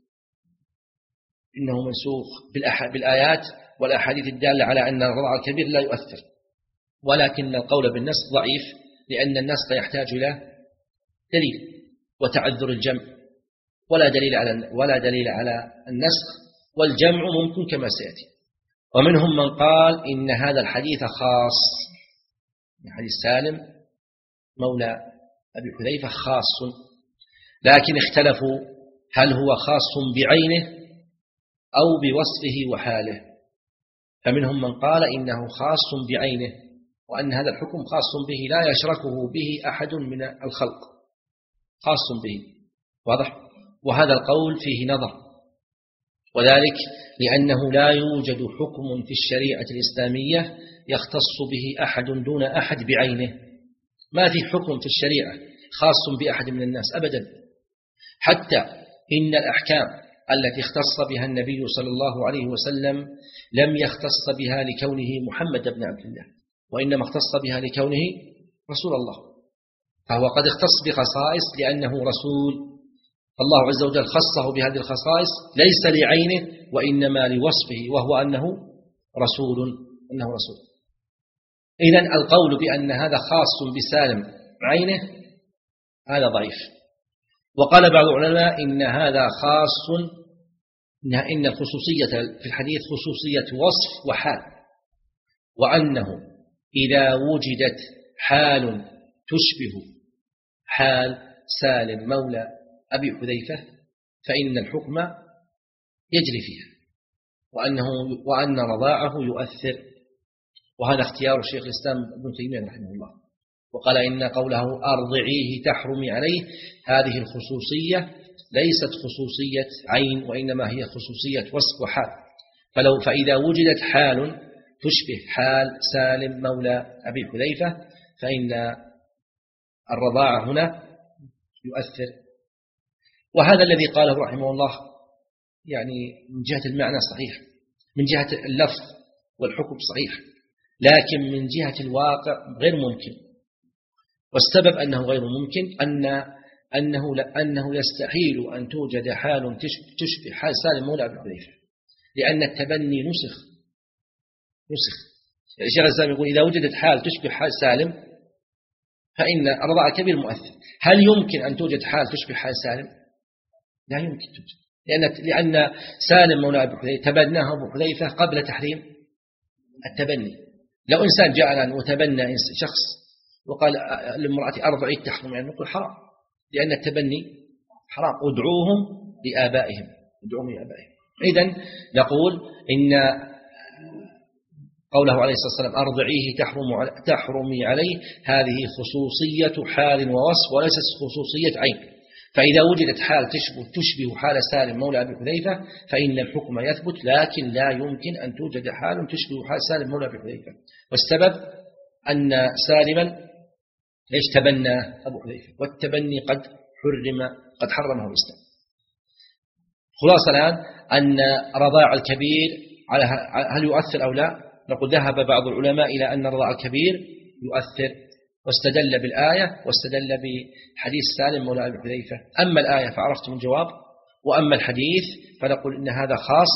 إنه منسوخ بالآيات والأحاديث الدالة على أن الرضاع الكبير لا يؤثر، ولكن القول بالنسخ ضعيف، لأن النسخ يحتاج إلى دليل وتعذر الجمع، ولا دليل على ولا دليل على النسخ، والجمع ممكن كما سيأتي. ومنهم من قال إن هذا الحديث خاص، حديث سالم مولى أبي حذيفة خاص، لكن اختلفوا هل هو خاص بعينه أو بوصفه وحاله. فمنهم من قال إنه خاص بعينه، وأن هذا الحكم خاص به لا يشركه به أحد من الخلق، خاص به، واضح. وهذا القول فيه نظر، وذلك لأنه لا يوجد حكم في الشريعة الإسلامية يختص به أحد دون أحد بعينه، ما في حكم في الشريعة خاص بأحد من الناس أبدا، حتى إن الأحكام التي اختص بها النبي صلى الله عليه وسلم لم يختص بها لكونه محمد بن عبد الله، وإنما اختص بها لكونه رسول الله، فهو قد اختص بخصائص لأنه رسول، الله عز وجل خصه بهذه الخصائص ليس لعينه وإنما لوصفه، وهو أنه رسول أنه رسول. إذن القول بأن هذا خاص بسالم عينه هذا ضعيف. وقال بعض العلماء إن هذا خاص، إن الخصوصية في الحديث خصوصية وصف وحال، وأنه إذا وجدت حال تشبه حال سالم مولى أبي حذيفة فإن الحكم يجري فيها، وأنه وأن رضاعه يؤثر، وهذا اختيار الشيخ الإسلام ابن تيمية رحمه الله. وقال إن قوله أرضعيه تحرمي عليه هذه الخصوصية ليست خصوصية عين، وإنما هي خصوصية وصف وحال، فلو فإذا وجدت حال تشبه حال سالم مولى أبي حذيفة فإن الرضاعة هنا يؤثر. وهذا الذي قاله رحمه الله يعني من جهة المعنى صحيح، من جهة اللفظ والحكم صحيح، لكن من جهة الواقع غير ممكن. والسبب أنه غير ممكن أن أنه أنه يستحيل أن توجد حال تشبه حال سالم مولى أبي حذيفة، لأن التبني نسخ نسخ يعني الشيخ الإسلام يقول إذا وجدت حال تشبه حال سالم فإن الرضاعة الكبير مؤثر. هل يمكن أن توجد حال تشبه حال سالم؟ لا يمكن توجد، لأن لأن سالم مولى أبي حذيفة تبناه أبو حذيفة قبل تحريم التبني. لو إنسان جاء الآن وتبنى شخص وقال للمرأة أرضعي تحرم، يعني نقول حرام، لأن التبني حرام، ادعوهم لآبائهم ادعوهم لآبائهم. إذن نقول إن قوله عليه الصلاة والسلام أرضعيه تحرم تحرمي عليه هذه خصوصية حال ووصف وليست خصوصية عين. فإذا وجدت حال تشبه تشبه حال سالم مولى أبي حذيفة فإن الحكم يثبت، لكن لا يمكن أن توجد حال تشبه حال سالم مولى أبي حذيفة. والسبب أن سالما ليش تبنى أبو حذيفة، والتبني قد حرم قد حرمه الإسلام. خلاصة الآن أن رضاع الكبير على هل يؤثر أو لا؟ نقول ذهب بعض العلماء إلى أن رضاع الكبير يؤثر، واستدل بالآية واستدل بحديث سالم مولى أبي حذيفة. أما الآية فعرفتم الجواب، وأما الحديث فنقول إن هذا خاص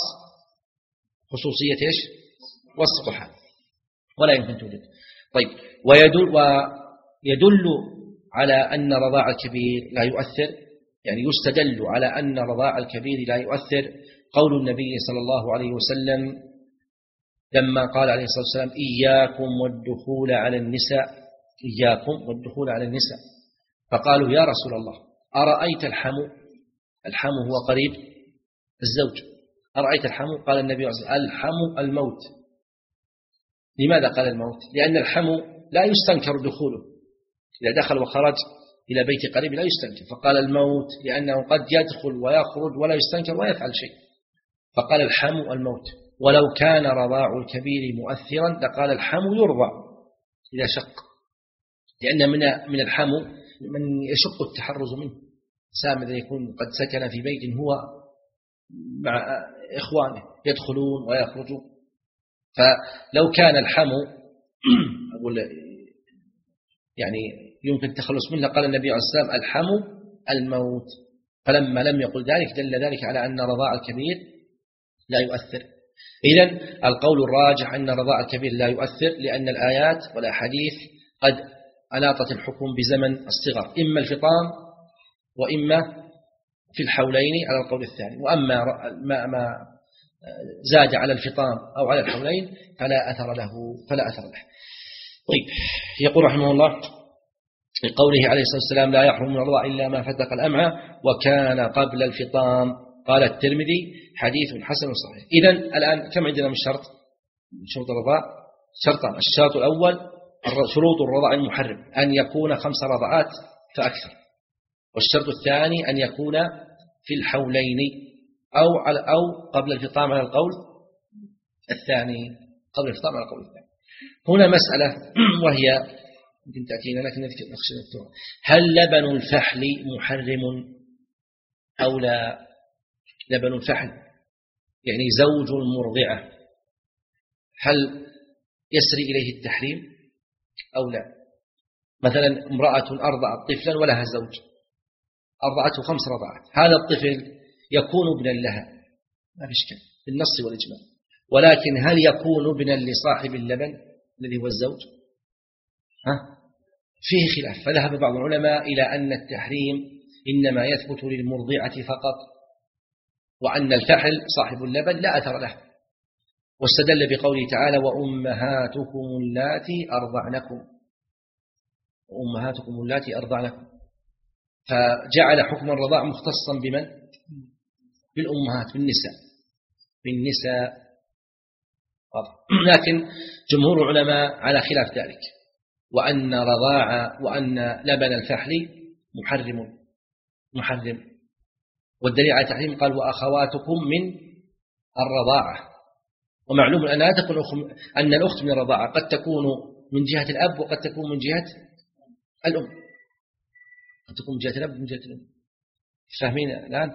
خصوصية إيش؟ وصف حال ولا يمكن توجد. طيب، ويدل, ويدل على أن رضاع الكبير لا يؤثر، يعني يستدل على أن رضاع الكبير لا يؤثر قول النبي صلى الله عليه وسلم لما قال عليه الصلاة والسلام إياكم والدخول على النساء إياكم والدخول على النساء، فقالوا يا رسول الله أرأيت الحمو؟ الحمو هو قريب الزوج، أرأيت الحمو؟ قال النبي عليه الصلاة والسلام الحمو الموت. لماذا قال الموت؟ لأن الحمو لا يستنكر دخوله، إذا دخل وخرج إلى بيت قريب لا يستنكر، فقال الموت لأنه قد يدخل ويخرج ولا يستنكر ويفعل شيء، فقال الحمو الموت. ولو كان رضاع الكبير مؤثرا لقال الحمو يرضع إذا شق، لأن من من الحمو من يشق التحرز منه، سام إذا يكون قد سكن في بيت هو مع إخوانه يدخلون ويخرجون، فلو كان الحمو أقول يعني يمكن التخلص منه قال النبي عليه الصلاة والسلام الحمو الموت. فلما لم يقل ذلك دل ذلك على أن رضاع الكبير لا يؤثر. إذن القول الراجح أن رضاع الكبير لا يؤثر، لأن الآيات والأحاديث قد أناطت الحكم بزمن الصغر، إما الفطام وإما في الحولين على القول الثاني، وأما ما زاد على الفطام أو على الحولين فلا أثر له فلا أثر له. طيب، يقول رحمه الله لقوله عليه الصلاة والسلام لا يحرم من الرضاع إلا ما فتق الأمعاء وكان قبل الفطام، قال الترمذي حديث حسن صحيح. إذن الآن كم عندنا من شرط من شروط الرضاع؟ شرطان. الشرط الأول شروط الرضاع المحرم أن يكون خمس رضعات فأكثر، والشرط الثاني أن يكون في الحولين أو على أو قبل الفطام على القول الثاني، قبل الفطام على القول الثاني. هنا مسألة وهي يمكن تأتينا لكن نخشى نكتبها. هل لبن الفحل محرم أو لا؟ لبن الفحل يعني زوج المرضعة، هل يسري إليه التحريم أو لا؟ مثلا امرأة أرضعت طفلا ولها زوج، أرضعته خمس رضعات، هذا الطفل يكون ابنا لها، ما في إشكال بالنص والإجماع، ولكن هل يكون ابنا لصاحب اللبن الذي هو الزوج؟ ها؟ فيه خلاف، فذهب بعض العلماء إلى أن التحريم إنما يثبت للمرضعة فقط، وأن الفحل صاحب اللبن لا أثر له، واستدل بقوله تعالى وأمهاتكم اللاتي أرضعنكم، وأمهاتكم اللاتي أرضعنكم، فجعل حكم الرضاع مختصا بمن؟ بالأمهات، بالنساء، بالنساء. لكن جمهور العلماء على خلاف ذلك، وأن رضاع وأن لبن الفحل محرم محرم والدليل على التحريم قال وأخواتكم من الرضاعة، ومعلوم أن لا تكون أن الأخت من الرضاعة قد تكون من جهة الأب وقد تكون من جهة الأم، قد تكون من جهة الأب ومن جهة الأم. فاهمين الآن؟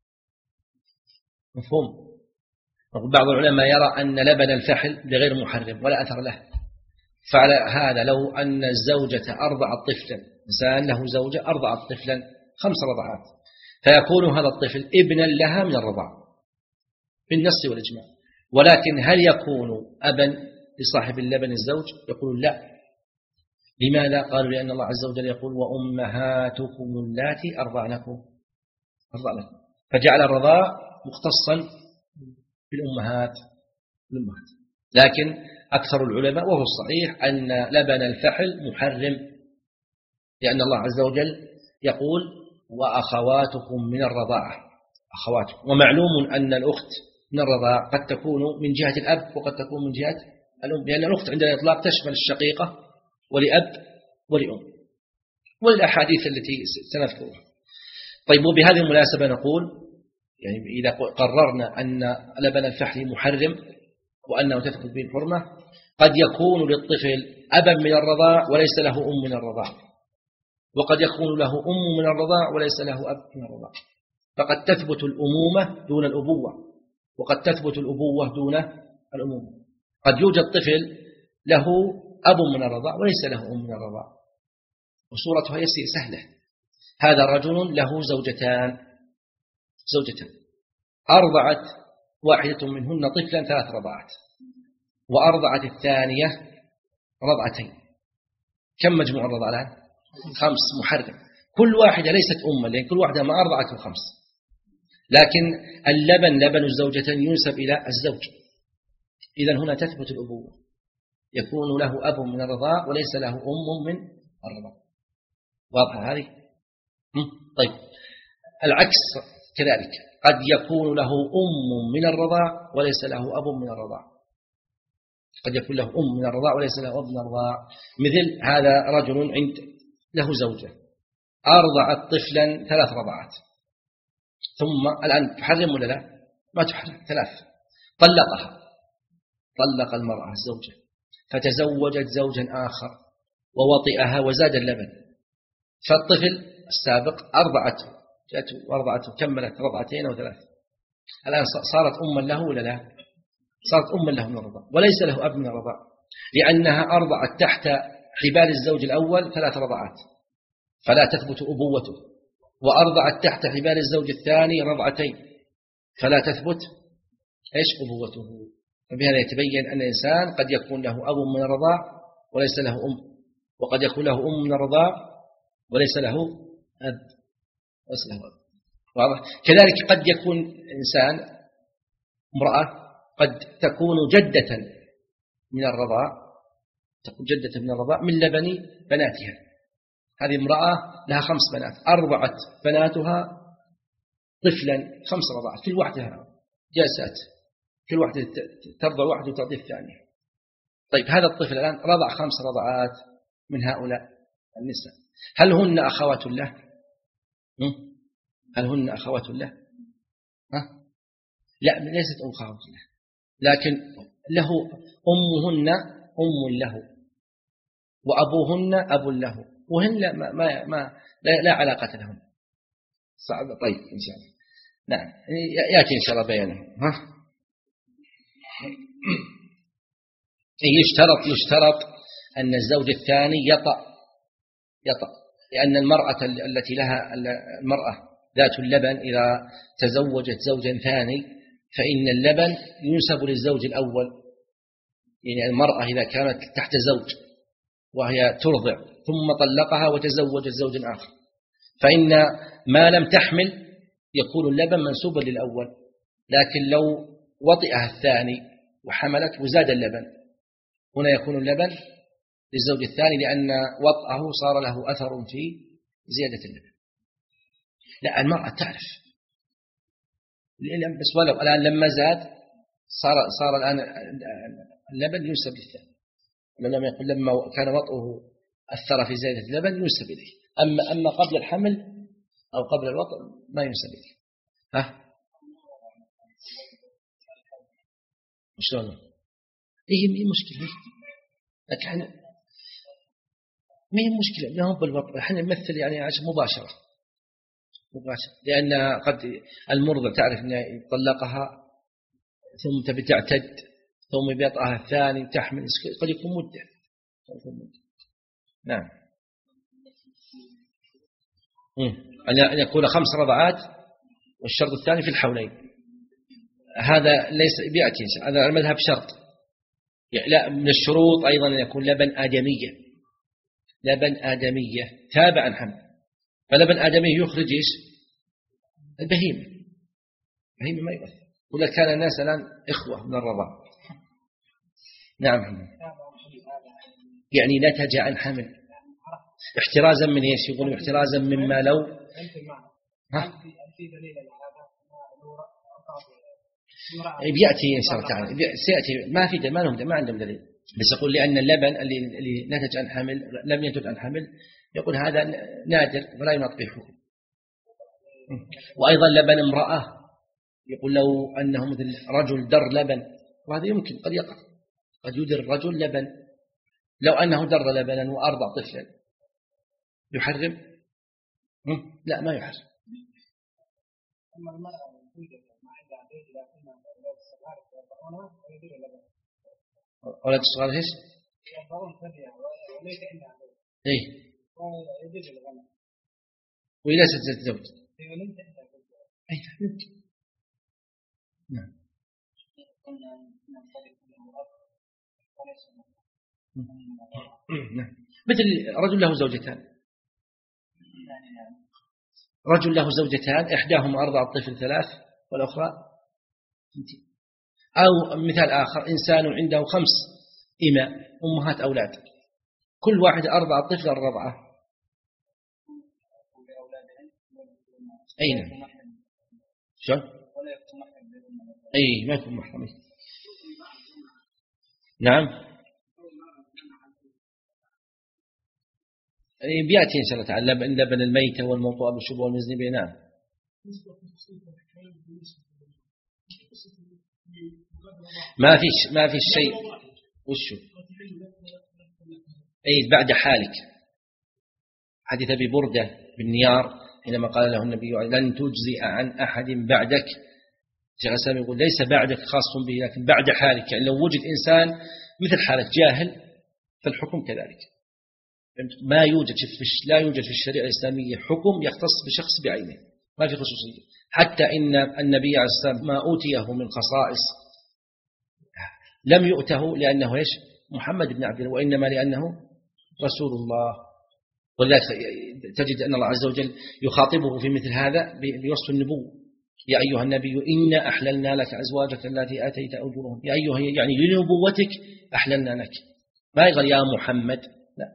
مفهوم؟ بعض العلماء يرى أن لبن الفحل بغير محرم ولا أثر له، فعلى هذا لو أن الزوجة أرضعت طفلا، إنسان له زوجة أرضعت طفلا خمس رضعات، فيكون هذا الطفل ابنا لها من الرضاع بالنص والإجماع، ولكن هل يكون أبا لصاحب اللبن الزوج؟ يقول لا. لماذا؟ قالوا لأن الله عز وجل يقول وأمهاتكم اللاتي أرضعنكم، أرضعنكم، فجعل الرضاع مختصا بالأمهات بالأمهات. لكن أكثر العلماء وهو الصحيح أن لبن الفحل محرم، لأن الله عز وجل يقول وأخواتكم من الرضاعة، أخواتكم، ومعلوم أن الأخت من الرضاعة قد تكون من جهة الأب وقد تكون من جهة الأم، لأن الأخت عند الإطلاق تشمل الشقيقة ولأب ولأم، والأحاديث التي سنذكرها. طيب، وبهذه المناسبة نقول يعني إذا قررنا أن لبن الفحل محرم وأنه تثبت به الحرمة، قد يكون للطفل أبا من الرضاع وليس له أم من الرضاع، وقد يكون له أم من الرضاع وليس له أب من الرضاع، فقد تثبت الأمومة دون الأبوة، وقد تثبت الأبوة دون الأمومة. قد يوجد طفل له أب من الرضاع وليس له أم من الرضاع، وصورتها يسير سهلة. هذا رجل له زوجتان زوجتان أرضعت واحدة منهن طفلا ثلاث رضعات، وأرضعت الثانية رضعتين، كم مجموع الرضع الآن؟ خمس، محرم. كل واحدة ليست أما، لأن كل واحدة ما أرضعته خمس، لكن اللبن لبن الزوجتين ينسب إلى الزوج، إذن هنا تثبت الأبوة، يكون له أب من الرضاع وليس له أم من الرضاع. واضحة هذه؟ طيب، العكس كذلك، قد يكون له أم من الرضاع وليس له أب من الرضاع، قد يكون له أم من الرضاع وليس له أب من الرضاع. مثل هذا رجل عند له زوجة أرضعت طفلا ثلاث رضعات، ثم الآن تحرم ولا لا؟ ما تحرم، ثلاث، طلقها، طلق المرأة الزوجة فتزوجت زوجا آخر ووطئها وزاد اللبن، فالطفل السابق أرضعته، جاءته وأرضعته، كملت رضعتين أو ثلاث، الآن صارت أما له ولا لا؟ صارت أما له من الرضاع وليس له أب من الرضاع، لأنها أرضعت تحت حبال الزوج الأول ثلاث رضعات فلا تثبت أبوته، وأرضعت تحت حبال الزوج الثاني رضعتين فلا تثبت إيش أبوته. فبهذا يتبين أن الإنسان قد يكون له أب من الرضاع وليس له أم، وقد يكون له أم من الرضاع وليس له أب وليس له أب. واضح؟ كذلك قد يكون إنسان امرأة قد تكون جدة من الرضاع، تكون جدة من الرضاع من لبن بناتها. هذه امرأة لها خمس بنات، أرضعت بناتها طفلا خمس رضعات، كل واحدة جالسات، كل واحدة ترضع واحدة وتعطي الثانية. طيب، هذا الطفل الآن رضع خمس رضعات من هؤلاء النساء، هل هن أخوات له؟ هل هن أخوات له؟ ها؟ لا، ليست أخوات له، لكن له أمهن أم له، وأبوهن أب له، وهن لا, ما ما ما لا, لا علاقة لهم. صعب. طيب إن شاء الله. نعم يأتي إن شاء الله بيانه. ها يشترط يشترط أن الزوج الثاني يطأ يطأ لأن المرأة التي لها المرأة ذات اللبن إذا تزوجت زوجا ثاني فإن اللبن ينسب للزوج الأول. يعني المرأة إذا كانت تحت زوج وهي ترضع ثم طلقها وتزوجت زوجا آخر فإن ما لم تحمل يكون اللبن منسوبا للأول، لكن لو وطئها الثاني وحملت وزاد اللبن هنا يكون اللبن للزوج الثاني لأن وطئه صار له أثر في زيادة اللبن. لا المرأة تعرف بس ولو الآن لما زاد صار صار الآن اللبن ينسب للثاني، لما يقول لما كان وطئه أثر في زيادة اللبن ينسب إليه. أما أما قبل الحمل أو قبل الوطء ما ينسب إليه. ها شلون؟ إيه مين مشكلة؟ لكن إحنا مين مشكلة؟ لا هو بالوطء إحنا نمثل يعني عشان مباشرة مباشرة لأن قد المرضع تعرف أن يطلقها ثم تبي تعتد ثم بيطأها الثاني تحمل قد يكون مدة. نعم أن يكون خمس رضعات والشرط الثاني في الحولين هذا ليس بيأتي هذا المذهب شرط. لا من الشروط أيضا أن يكون لبن آدمية لبن آدمية تابع عن حمل. فلبن آدمية يخرج إيش؟ البهيمة البهيمة ما يؤثر. ولا كان الناس الآن إخوة من الرضاع. نعم يعني نتج عن حمل احترازا من ايش؟ يقول احترازا مما لو ها بيأتي إن شاء الله تعالى سيأتي ما في ما لهم ما عندهم دليل بس يقول لأن اللبن اللي اللي نتج عن حمل لم ينتج عن حمل يقول هذا نادر ولا ينطبق حكم. وأيضا لبن امرأة يقول لو أنه مثل رجل در لبن وهذا يمكن قد يقع قد يدر الرجل لبن لو أنه در لبنا وأرضع طفلا يحرم؟ لا ما يحرم. أولاد الصغار إيش؟ إيه وإذا ستزوج أي يمكن. نعم مثل رجل له زوجتان رجل له زوجتان إحداهما أرضع الطفل ثلاث والأخرى اثنتين. أو مثال آخر إنسان عنده خمس إماء أمهات أولاد كل واحد أرضع الطفل الرضعة أين شو أي ما يكون محرم. نعم بيأتي إن شاء الله تعالى لبن الميتة والموطوء بالشبه والمزنبي. نعم ما فيش ما فيش شيء وشو أي بعد حالك. حديث أبي بردة بالنيار حينما قال له النبي لن تجزئ عن أحد بعدك شيخ الإسلام يقول ليس بعدك خاص به لكن بعد حالك يعني لو وجد إنسان مثل حالك جاهل فالحكم كذلك. ما يوجد في لا يوجد في الشريعة الإسلامية حكم يختص بشخص بعينه ما في خصوصية. حتى إن النبي عليه الصلاة والسلام ما أوتيه من خصائص لم يؤته لأنه إيش محمد بن عبد الله وإنما لأنه رسول الله. ولذلك تجد أن الله عز وجل يخاطبه في مثل هذا بوصف النبوة يا أيها النبي إنا أحللنا لك أزواجك التي آتيت أجورهم يا أيها يعني لنبوتك أحللنا لك ما يقول يا محمد لا.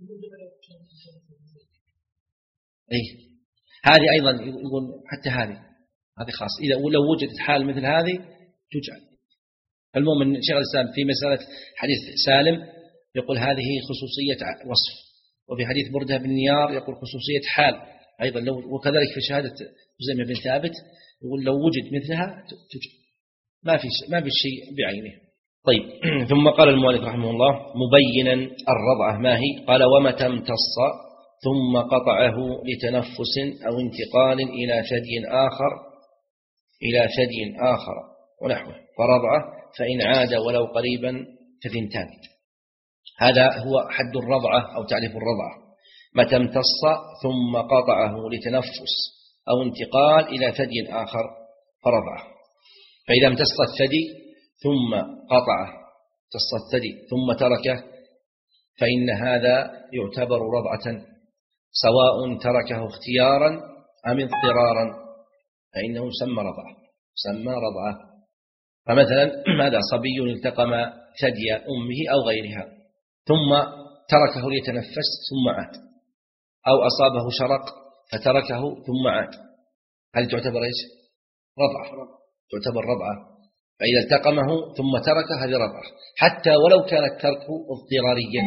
إيه هذه أيضا يقول حتى هذه هذه خاص إذا لو وجدت حال مثل هذه تجعل. المؤمن شيخ الإسلام في مسألة حديث سالم يقول هذه خصوصية وصف وفي حديث بردة بالنيار يقول خصوصية حال أيضا لو وكذلك في شهادة زيد بن ثابت يقول لو وجد مثلها تجعل ما في ما في شيء بعينه. طيب ثم قال المؤلف رحمه الله مبينا الرضعة ما هي؟ قال ومتى امتص ثم قطعه لتنفس أو انتقال إلى ثدي آخر إلى ثدي آخر ونحوه فرضعه فإن عاد ولو قريبا فثنتان. هذا هو حد الرضعة أو تعريف الرضعة. متى امتص ثم قطعه لتنفس أو انتقال إلى ثدي آخر فرضعه. فإذا امتص الثدي ثم قطعه امتص الثدي ثم تركه فإن هذا يعتبر رضعة سواء تركه اختيارا أم اضطرارا فإنه يسمى رضعة يسمى رضعة. فمثلا هذا صبي التقم ثدي أمه أو غيرها ثم تركه ليتنفس ثم عاد أو أصابه شرق فتركه ثم عاد هل تعتبر إيش؟ رضعة تعتبر رضعة. فإذا التقمه ثم تركه هذه رضعة حتى ولو كان الترك اضطراريا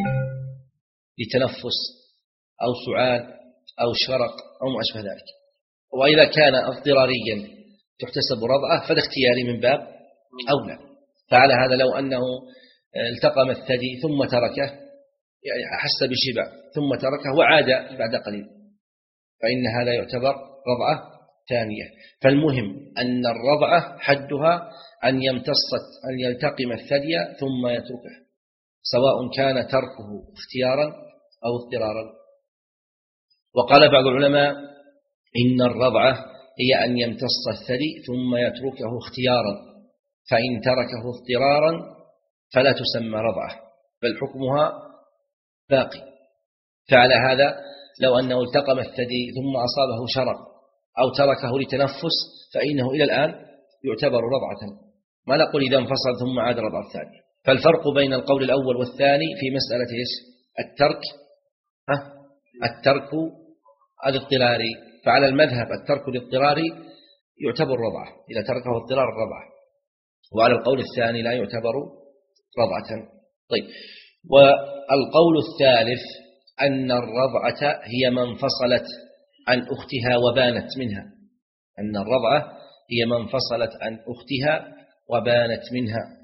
لتنفس أو سعال أو شرق أو ما أشبه ذلك. وإذا كان اضطراريا تحتسب رضعة فالاختياري من باب أولى. فعلى هذا لو أنه التقم الثدي ثم تركه يعني أحس بشبع ثم تركه وعاد بعد قليل فإن هذا يعتبر رضعة ثانية. فالمهم أن الرضعة حدها أن يمتص أن يلتقم الثدي ثم يتركه سواء كان تركه اختيارا أو اضطرارا. وقال بعض العلماء إن الرضعة هي أن يمتص الثدي ثم يتركه اختيارا فإن تركه اضطرارا فلا تسمى رضعة بل حكمها باقي. فعلى هذا لو أنه التقم الثدي ثم أصابه شرق أو تركه لتنفس فإنه إلى الآن يعتبر رضعة ما نقول إذا انفصل ثم عاد رضعة الثانية. فالفرق بين القول الأول والثاني في مسألة إيش؟ الترك ها؟ الترك الاضطراري. فعلى المذهب الترك الاضطراري يعتبر رضعة إذا تركه اضطرار الرضعة وعلى القول الثاني لا يعتبر رضعة. طيب والقول الثالث أن الرضعة هي ما انفصلت عن أختها وبانت منها أن الرضعة هي ما انفصلت عن أختها وبانت منها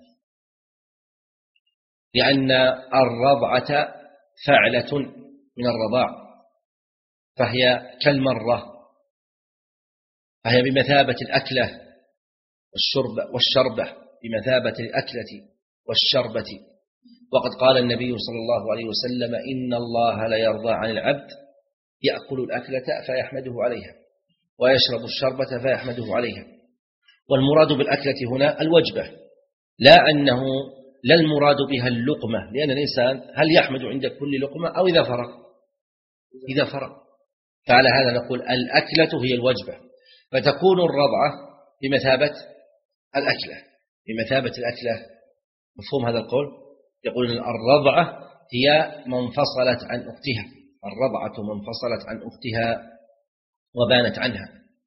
لأن الرضعة فعلة من الرضاع فهي كالمرة فهي بمثابة الأكلة والشربة والشربة بمثابة الأكلة والشربة. وقد قال النبي صلى الله عليه وسلم إن الله لا يرضى عن العبد يأكل الأكلة فيحمده عليها ويشرب الشربة فيحمده عليها. والمراد بالأكلة هنا الوجبة لا أنه لا المراد بها اللقمة لأن الإنسان هل يحمد عند كل لقمة أو إذا فرغ إذا فرغ. فعلى هذا نقول الأكلة هي الوجبة فتكون الرضعة بمثابة الأكلة بمثابة الأكلة. مفهوم هذا القول؟ يقول الرضعة هي من انفصلت عن أختها الرضعة من انفصلت عن أختها وبانت عنها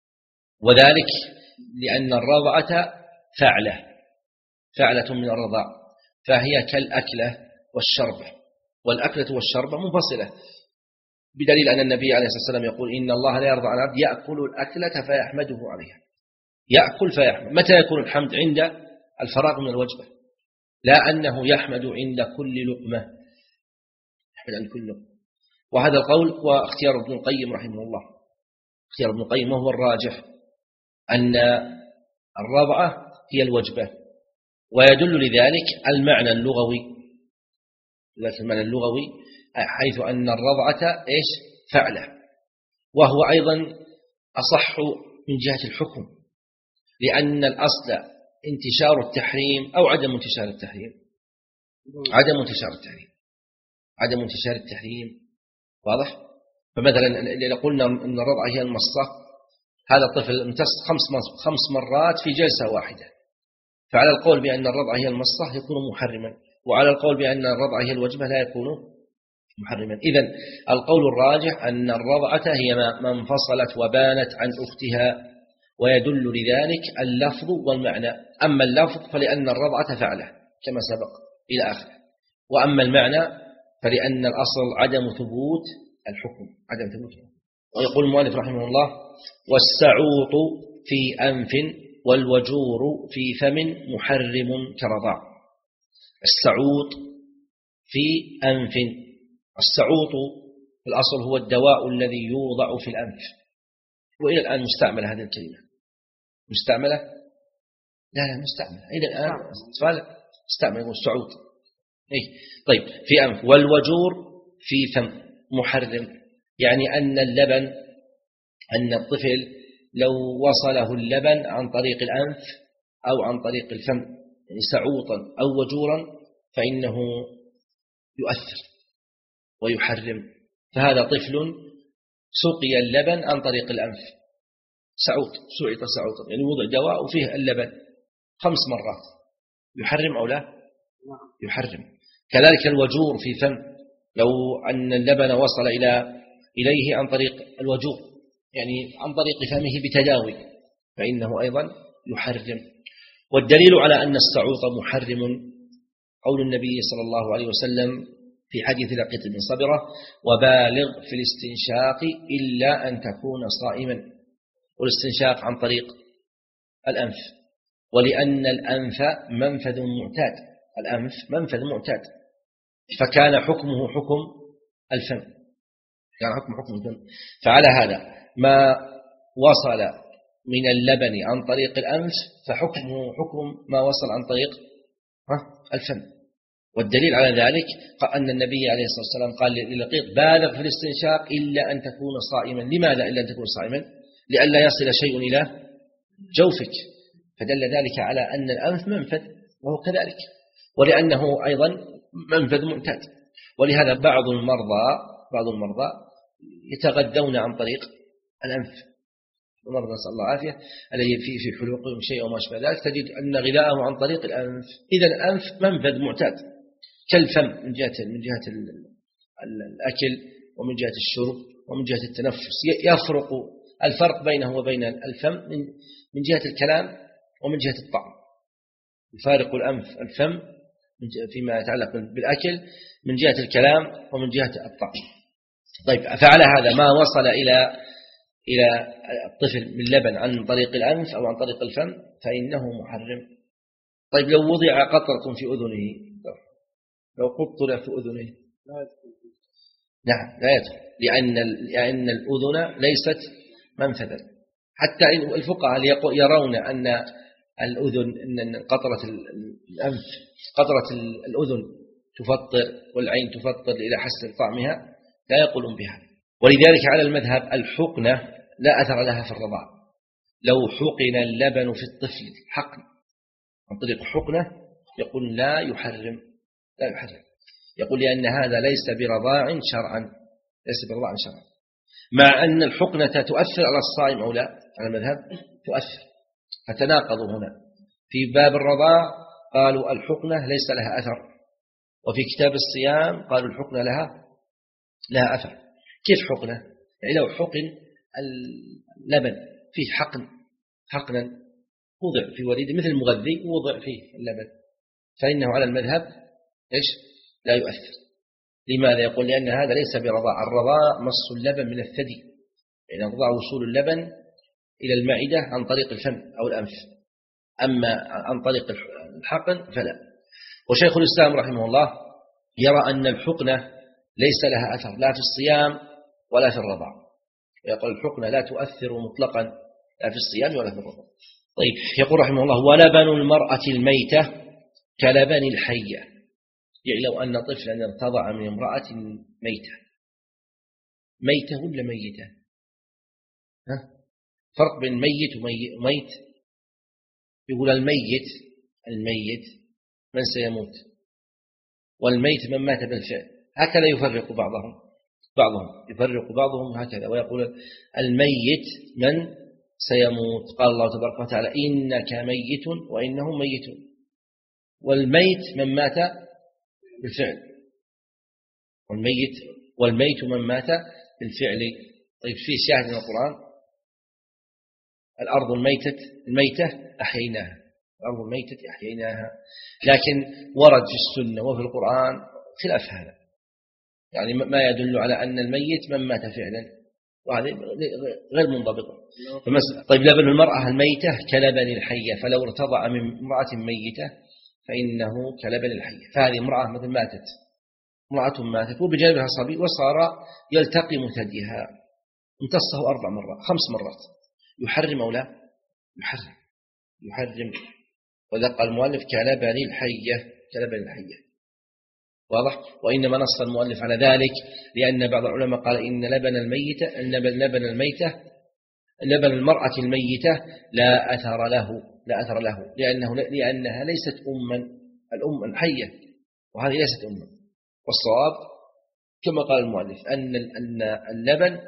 وذلك لأن الرضعة فعلة فعلة من الرضاع فهي كالأكلة والشربة والأكلة والشربة منفصلة بدليل أن النبي عليه الصلاة والسلام يقول إن الله لا يرضى عن العبد يأكل الأكلة فيحمده عليها يأكل فيحمد. متى يكون الحمد؟ عند الفراغ من الوجبة لا أنه يحمد عند كل لقمة يحمد عند كل لقمة. وهذا القول هو اختيار ابن القيم رحمه الله اختيار ابن القيم وهو الراجح أن الرضعة هي الوجبة. ويدل لذلك المعنى اللغوي لذلك المعنى اللغوي حيث أن الرضعة إيش؟ فعلة. وهو أيضا أصح من جهة الحكم لأن الأصل انتشار التحريم أو عدم انتشار التحريم عدم انتشار التحريم عدم انتشار التحريم واضح. فمثلا إذا قلنا أن الرضعة هي المصة هذا الطفل امتص خمس خمس مرات في جلسة واحدة فعلى القول بأن الرضعة هي المصة يكون محرما وعلى القول بأن الرضعة هي الوجبة لا يكون محرما. إذن القول الراجح أن الرضعة هي ما انفصلت وبانت عن أختها ويدل لذلك اللفظ والمعنى. أما اللفظ فلأن الرضعة فعله كما سبق إلى آخره وأما المعنى فلأن الأصل عدم ثبوت الحكم عدم ثبوت الحكم. ويقول المؤلف رحمه الله والسعوط في أنف والوجور في فم محرم كرضاع. السعوط في أنف. السعوط في الأصل هو الدواء الذي يوضع في الأنف، وإلى الآن مستعملة هذه الكلمة. مستعملة؟ لا لا مستعملة إلى الآن. أطفال استعمل السعوط. إيه؟ طيب في أنف. والوجور في فم محرم، يعني أن اللبن، أن الطفل لو وصله اللبن عن طريق الأنف أو عن طريق الفم، يعني سعوطا أو وجورا، فإنه يؤثر ويحرم. فهذا طفل سقي اللبن عن طريق الأنف، سعوط، سعط سعوطا، يعني وضع دواء وفيه اللبن خمس مرات، يحرم أو لا؟ يحرم. كذلك الوجور في فم، لو أن اللبن وصل إلى إليه عن طريق الوجور، يعني عن طريق فمه بتداوي، فإنه أيضا يحرم. والدليل على أن السعوط محرم قول النبي صلى الله عليه وسلم في حديث لقيط بن صبرة: وبالغ في الاستنشاق إلا أن تكون صائما. والاستنشاق عن طريق الأنف، ولأن الأنف منفذ معتاد، الأنف منفذ معتاد، فكان حكمه حكم الفم، كان حكم حكم الفم. فعلى هذا ما وصل من اللبن عن طريق الأنف فحكمه حكم ما وصل عن طريق الفم. والدليل على ذلك أن النبي عليه الصلاة والسلام قال للقيط: بالغ في الاستنشاق إلا أن تكون صائما. لماذا إلا أن تكون صائما؟ لئلا يصل شيء إلى جوفك، فدل ذلك على أن الأنف منفذ وهو كذلك، ولأنه أيضا منفذ معتاد. ولهذا بعض المرضى بعض المرضى يتغذون عن طريق الأنف، المرضى نسأل الله العافية الذي في في حلوقهم شيء وما شابه ذلك، تجد أن غذاءه عن طريق الأنف. إذا الأنف منفذ معتاد كالفم من جهة من جهة الأكل ومن جهة الشرب ومن جهة التنفس. يفرق الفرق بينه وبين الفم من جهة الكلام ومن جهة الطعم. يفارق الأنف الفم فيما يتعلق بالأكل من جهة الكلام ومن جهة الطعم. طيب، فعلى هذا ما وصل إلى إلى الطفل من لبن عن طريق الأنف أو عن طريق الفم فإنه محرم. طيب، لو وضع قطرة في أذنه، لو قطر في أذنه نعم لا يدخل، لأن لأن الأذن ليست منفذا. حتى إن الفقهاء يرون أن الأذن أن قطرة الأنف قطرة الأذن تفطر والعين تفطر إلى حسن طعمها، لا يقولون بها. ولذلك على المذهب الحقنة لا أثر لها في الرضاع. لو حقن اللبن في الطفل حقن عن طريق حقنة يقول لا يحرم، لا يحرم، يقول لأن هذا ليس برضاع شرعا، ليس برضاع شرعا، مع أن الحقنة تؤثر على الصائم أو لا. على المذهب تؤثر، فتناقضوا هنا. في باب الرضاع قالوا الحقنة ليس لها أثر، وفي كتاب الصيام قالوا الحقنة لها لها أثر. كيف حقنة؟ يعني لو حقن اللبن فيه حقن حقنا وضع في وريد مثل المغذي ووضع فيه اللبن، فإنه على المذهب إيش؟ لا يؤثر. لماذا؟ يقول لأن هذا ليس برضاع. الرضاع مص اللبن من الثدي، يعني الرضاع وصول اللبن إلى المعدة عن طريق الفم أو الأنف، أما عن طريق الحقن فلا. وشيخ الإسلام رحمه الله يرى أن الحقنة ليس لها أثر لا في الصيام ولا في الرضاع، يقول الحقنة لا تؤثر مطلقا لا في الصيام ولا في الرضاع. طيب، يقول رحمه الله: ولبن المرأة الميتة كلبن الحية. يعني لو أن طفلا ارتضع من امرأة ميتة، ميتة ولا ميتة؟ ها؟ فرق بين ميت وميت. يقول الميت الميت من سيموت، والميت من مات بالفعل. هكذا يفرق بعضهم بعضهم يفرق بعضهم هكذا، ويقول الميت من سيموت. قال الله تبارك وتعالى: إنك ميت وإنهم ميتون. والميت من مات بالفعل، والميت والميت من مات بالفعل. طيب، في شاهد من القرآن: الأرض الميتة الميتة أحييناها، الأرض الميتة أحييناها. لكن ورد في السنة وفي القرآن خلاف هذا، يعني ما يدل على أن الميت من مات فعلا، وهذا غير منضبط. طيب، لبن المرأة الميتة كلبن الحية، فلو ارتضع من امرأة ميتة فإنه كلبن الحية. فهذه امرأة مثل ماتت، امرأة ماتت وبجانبها صبي وصار يلتقم ثديها، امتصه أربع مرات خمس مرات، يحرم أو لا؟ يحرم يحرم وذا قال المؤلف كلبن الحية، كلبن الحية. واضح؟ وإنما نص المؤلف على ذلك لأن بعض العلماء قال إن لبن الميتة لبن الميتة لبن المرأة الميتة لا أثر له لا أثر له لأنه لأنها ليست أما، الأم الحية وهذه ليست أما. والصواب كما قال المؤلف أن أن اللبن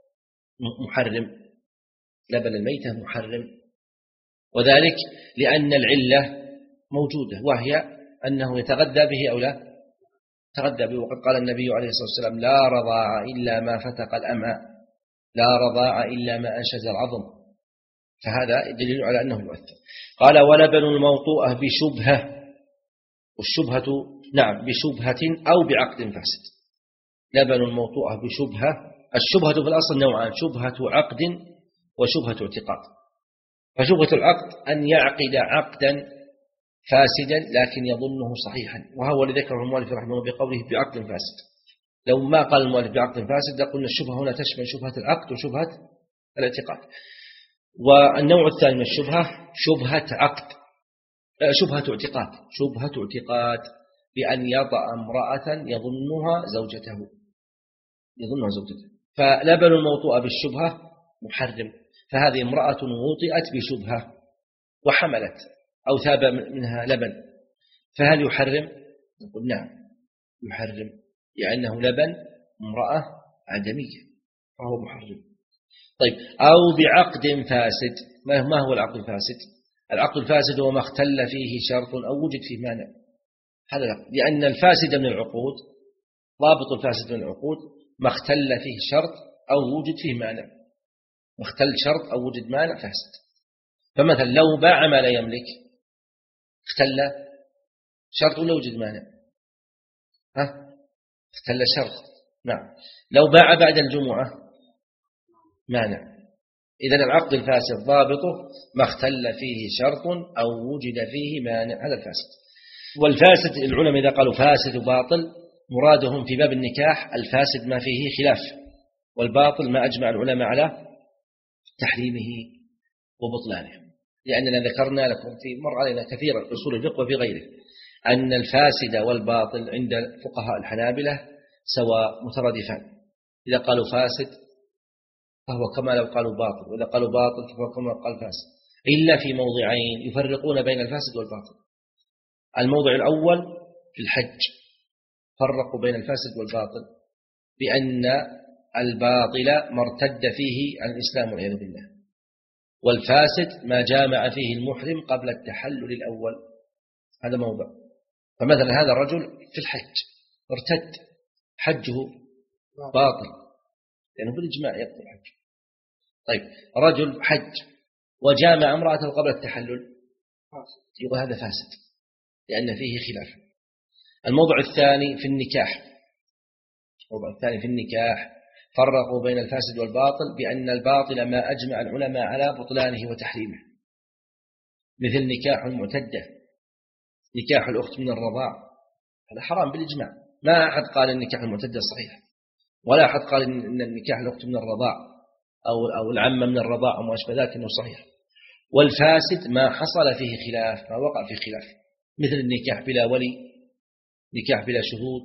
محرم، لبن الميتة محرم، وذلك لأن العلة موجودة وهي أنه يتغذى به أو لا تغذى به. وقد قال النبي عليه الصلاة والسلام لا رضاع إلا ما فتق الأمعاء، لا رضاع إلا ما أنشز العظم، فهذا دليل على أنه يؤثر. قال ولبن الموطوءة بشبهة، والشبهة نعم بشبهة أو بعقد فاسد. لبن الموطوءة بشبهة، الشبهة في الأصل نوعان، شبهة عقد وشبهة اعتقاد. فشبهة العقد أن يعقد عقدا فاسدا لكن يظنه صحيحا، وهو الذي ذكره المؤلف رحمه الله بقوله بعقد فاسد. لو ما قال المؤلف بعقد فاسد لقلنا الشبهة هنا تشمل شبهة العقد وشبهة الاعتقاد. والنوع الثاني من الشبهة شبهة عقد، شبهة اعتقاد، شبهة اعتقاد بأن يضع امرأة يظنها زوجته، يظنها زوجته. فلبن الموطوء بالشبهة محرم، فهذه امرأة وطئت بشبهة وحملت أو ثاب منها لبن، فهل يحرم؟ نقول نعم يحرم، لأنه لبن امرأة عدمية فهو محرم. طيب أو بعقد فاسد. ما هو العقد الفاسد؟ العقد الفاسد هو ما اختل فيه شرط أو وجد فيه مانع، هذا العقد. لأن الفاسد من العقود، ضابط الفاسد من العقود ما اختل فيه شرط أو وجد فيه مانع، ما اختل شرط أو وجد مانع فاسد. فمثلا لو باع ما لا يملك اختل شرط ولا وجد مانع؟ ها؟ اختل شرط. نعم. لو باع بعد الجمعة مانع. إذن العقد الفاسد ضابطه ما اختل فيه شرط أو وجد فيه مانع، هذا الفاسد. والفاسد العلماء إذا قالوا فاسد وباطل مرادهم في باب النكاح الفاسد ما فيه خلاف، والباطل ما أجمع العلماء على تحريمه وبطلانه. لأننا ذكرنا لكم في مر علينا كثيرا في أصول الفقه وفي غيره أن الفاسد والباطل عند فقهاء الحنابلة سواء مترادفان. إذا قالوا فاسد فهو كما لو قالوا باطل، وإذا قالوا باطل فهو كما قال فاسد، إلا في موضعين يفرقون بين الفاسد والباطل. الموضع الأول في الحج فرقوا بين الفاسد والباطل بأن الباطل مرتد فيه عن الإسلام والعياذ بالله، والفاسد ما جامع فيه المحرم قبل التحلل الأول، هذا موضع. فمثلا هذا الرجل في الحج ارتد، حجه باطل لأنه بالإجماع يبطل الحج. طيب رجل حج وجامع امرأته قبل التحلل يقول هذا فاسد لأن فيه خلاف. الموضع الثاني في النكاح، الموضع الثاني في النكاح فرقوا بين الفاسد والباطل بأن الباطل ما أجمع العلماء على بطلانه وتحريمه، مثل نكاح المعتدة، نكاح الأخت من الرضاع، هذا حرام بالإجماع، ما أحد قال النكاح المعتدة صحيح، ولا أحد قال إن النكاح الأخت من الرضاع أو أو العمة من الرضاع وما أشبه ذلك إنه صحيح. والفاسد ما حصل فيه خلاف، ما وقع فيه خلاف، مثل النكاح بلا ولي، نكاح بلا شهود،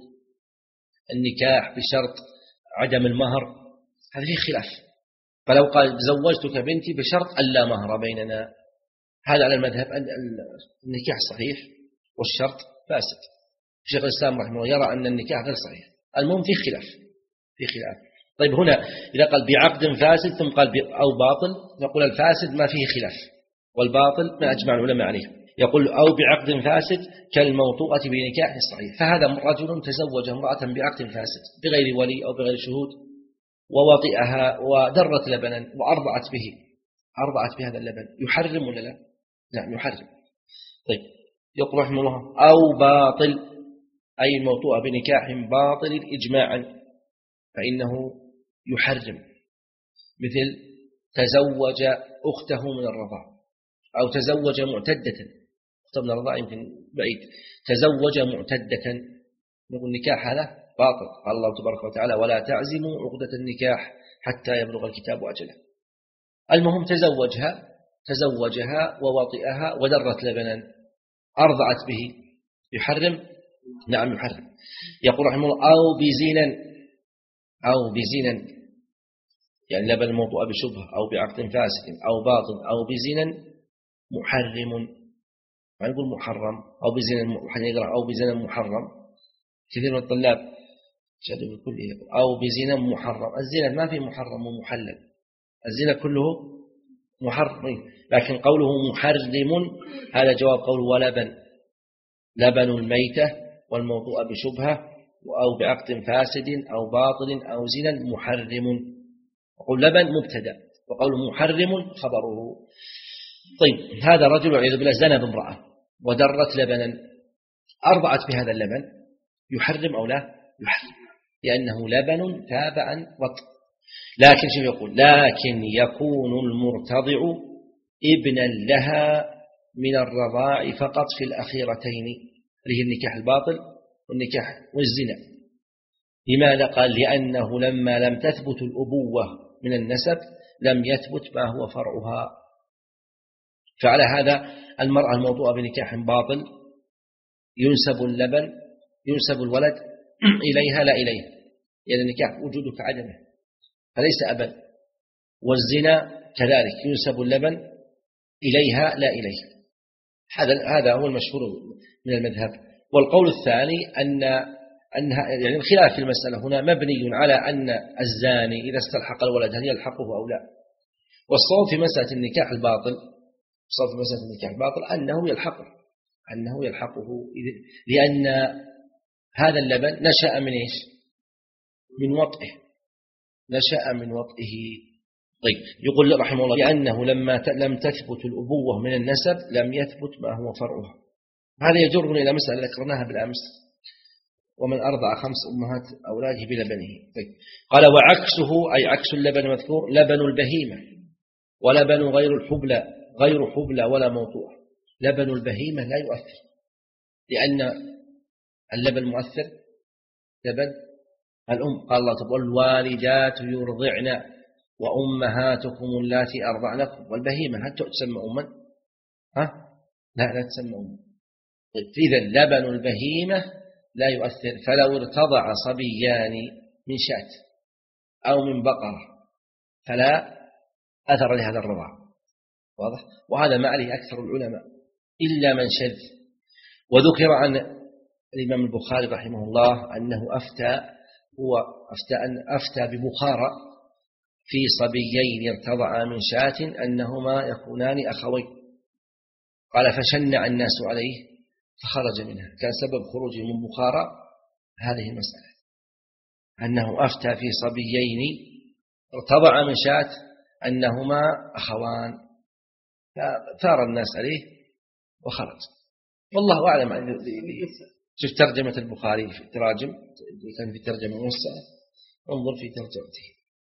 النكاح بشرط عدم المهر، هذا فيه خلاف. فلو قال زوجتك بنتي بشرط ألا مهر بيننا، هذا على المذهب أن النكاح صحيح والشرط فاسد. الشيخ الإسلام رحمه الله يرى أن النكاح غير صحيح. المهم فيه خلاف، فيه خلاف. طيب هنا إذا قال بعقد فاسد ثم قال أو باطل، نقول الفاسد ما فيه خلاف والباطل ما أجمع العلماء عليه. يقول أو بعقد فاسد كالموطوءة بنكاح صحيح. فهذا رجل تزوج امرأة بعقد فاسد بغير ولي أو بغير شهود ووطئها ودرت لبنا وأرضعت به، أرضعت بهذا اللبن، يحرم ولا لا؟ نعم يحرم. طيب يقول رحمه الله أو باطل أي الموطوءة بنكاح باطل إجماعا فإنه يحرم، مثل تزوج أخته من الرضاع أو تزوج معتدة أخته من الرضاعة يمكن بعيد، تزوج معتدة، نقول النكاح هذا باطل. قال الله تبارك وتعالى ولا تعزموا عقدة النكاح حتى يبلغ الكتاب أجله. المهم تزوجها تزوجها ووطئها ودرت لبنا أرضعت به، يحرم؟ نعم يحرم. يقول رحمه الله أو بزنا، أو بزنا يعني لبن الموضوع بشبهة أو بعقد فاسد أو باطل أو بزنا محرم، ما يقول محرم، أو بزنا أو بزنا محرم. كثير من الطلاب شهدوا بالكل أو بزنا محرم. الزنا ما في محرم ومحلل، الزنا كله محرم، لكن قوله محرم هذا جواب قوله ولبن، لبن الميتة والموضوع بشبهة أو بعقد فاسد أو باطل أو زنا محرم. وقول لبن مبتدأ وقوله محرم خبره. طيب هذا رجل والعياذ بالله زنى بامرأة ودرت لبنا أرضعت بهذا اللبن، يحرم أو لا؟ يحرم، لأنه لبن تابع وطء. لكن شو يقول؟ لكن يكون المرتضع ابنا لها من الرضاع فقط في الأخيرتين، اللي هي النكاح الباطل والنكاح والزنا. لماذا؟ قال لأنه لما لم تثبت الأبوة من النسب لم يثبت ما هو فرعها. فعلى هذا المرأة الموضوعة بنكاح باطل ينسب اللبن ينسب الولد إليها لا إليه، يعني النكاح وجوده كعدمه فليس أبا. والزنا كذلك ينسب اللبن إليها لا إليه. هذا هذا هو المشهور من المذهب. والقول الثاني أن أنها يعني الخلاف في المسألة هنا مبني على أن الزاني إذا استلحق الولد هل يلحقه أو لا. والصواب في مسألة النكاح الباطل الصواب في مسألة النكاح الباطل أنه يلحقه أنه يلحقه لأن هذا اللبن نشأ من إيش؟ من وطئه، نشأ من وطئه. طيب يقول رحمه الله لأنه لما لم تثبت الأبوة من النسب لم يثبت ما هو فرعها. هذا يجرنا إلى مسألة ذكرناها بالأمس، ومن أرضع خمس أمهات أولاده بلبنه. طيب قال وعكسه أي عكس اللبن المذكور لبن البهيمة، ولبن غير الحبلى غير حبلى ولا موضوع. لبن البهيمة لا يؤثر، لأن اللبن مؤثر لبن الأم. قال الله تعالى والوالدات يرضعن وأمهاتكم اللاتي أرضعنكم. والبهيمة هل تسمى أما؟ ها؟ لا لا تسمى أما. طيب إذن لبن البهيمة لا يؤثر. فلو ارتضع صبيان من شاة أو من بقرة فلا أثر لهذا الرضاع، واضح؟ وهذا ما عليه أكثر العلماء إلا من شذ. وذكر عن الإمام البخاري رحمه الله أنه أفتى هو أفتى, أن أفتى ببخارى في صبيين ارتضعا من شاة أنهما يكونان أخوين. قال فشنع الناس عليه فخرج منها. كان سبب خروجه من بخارى هذه المسألة أنه أفتى في صبيين ارتضعا من شاة أنهما أخوان، فثار الناس عليه وخرج. والله أعلم. شوف ترجمة البخاري في التراجم، كان في ترجمة موسعة، انظر في ترجمته.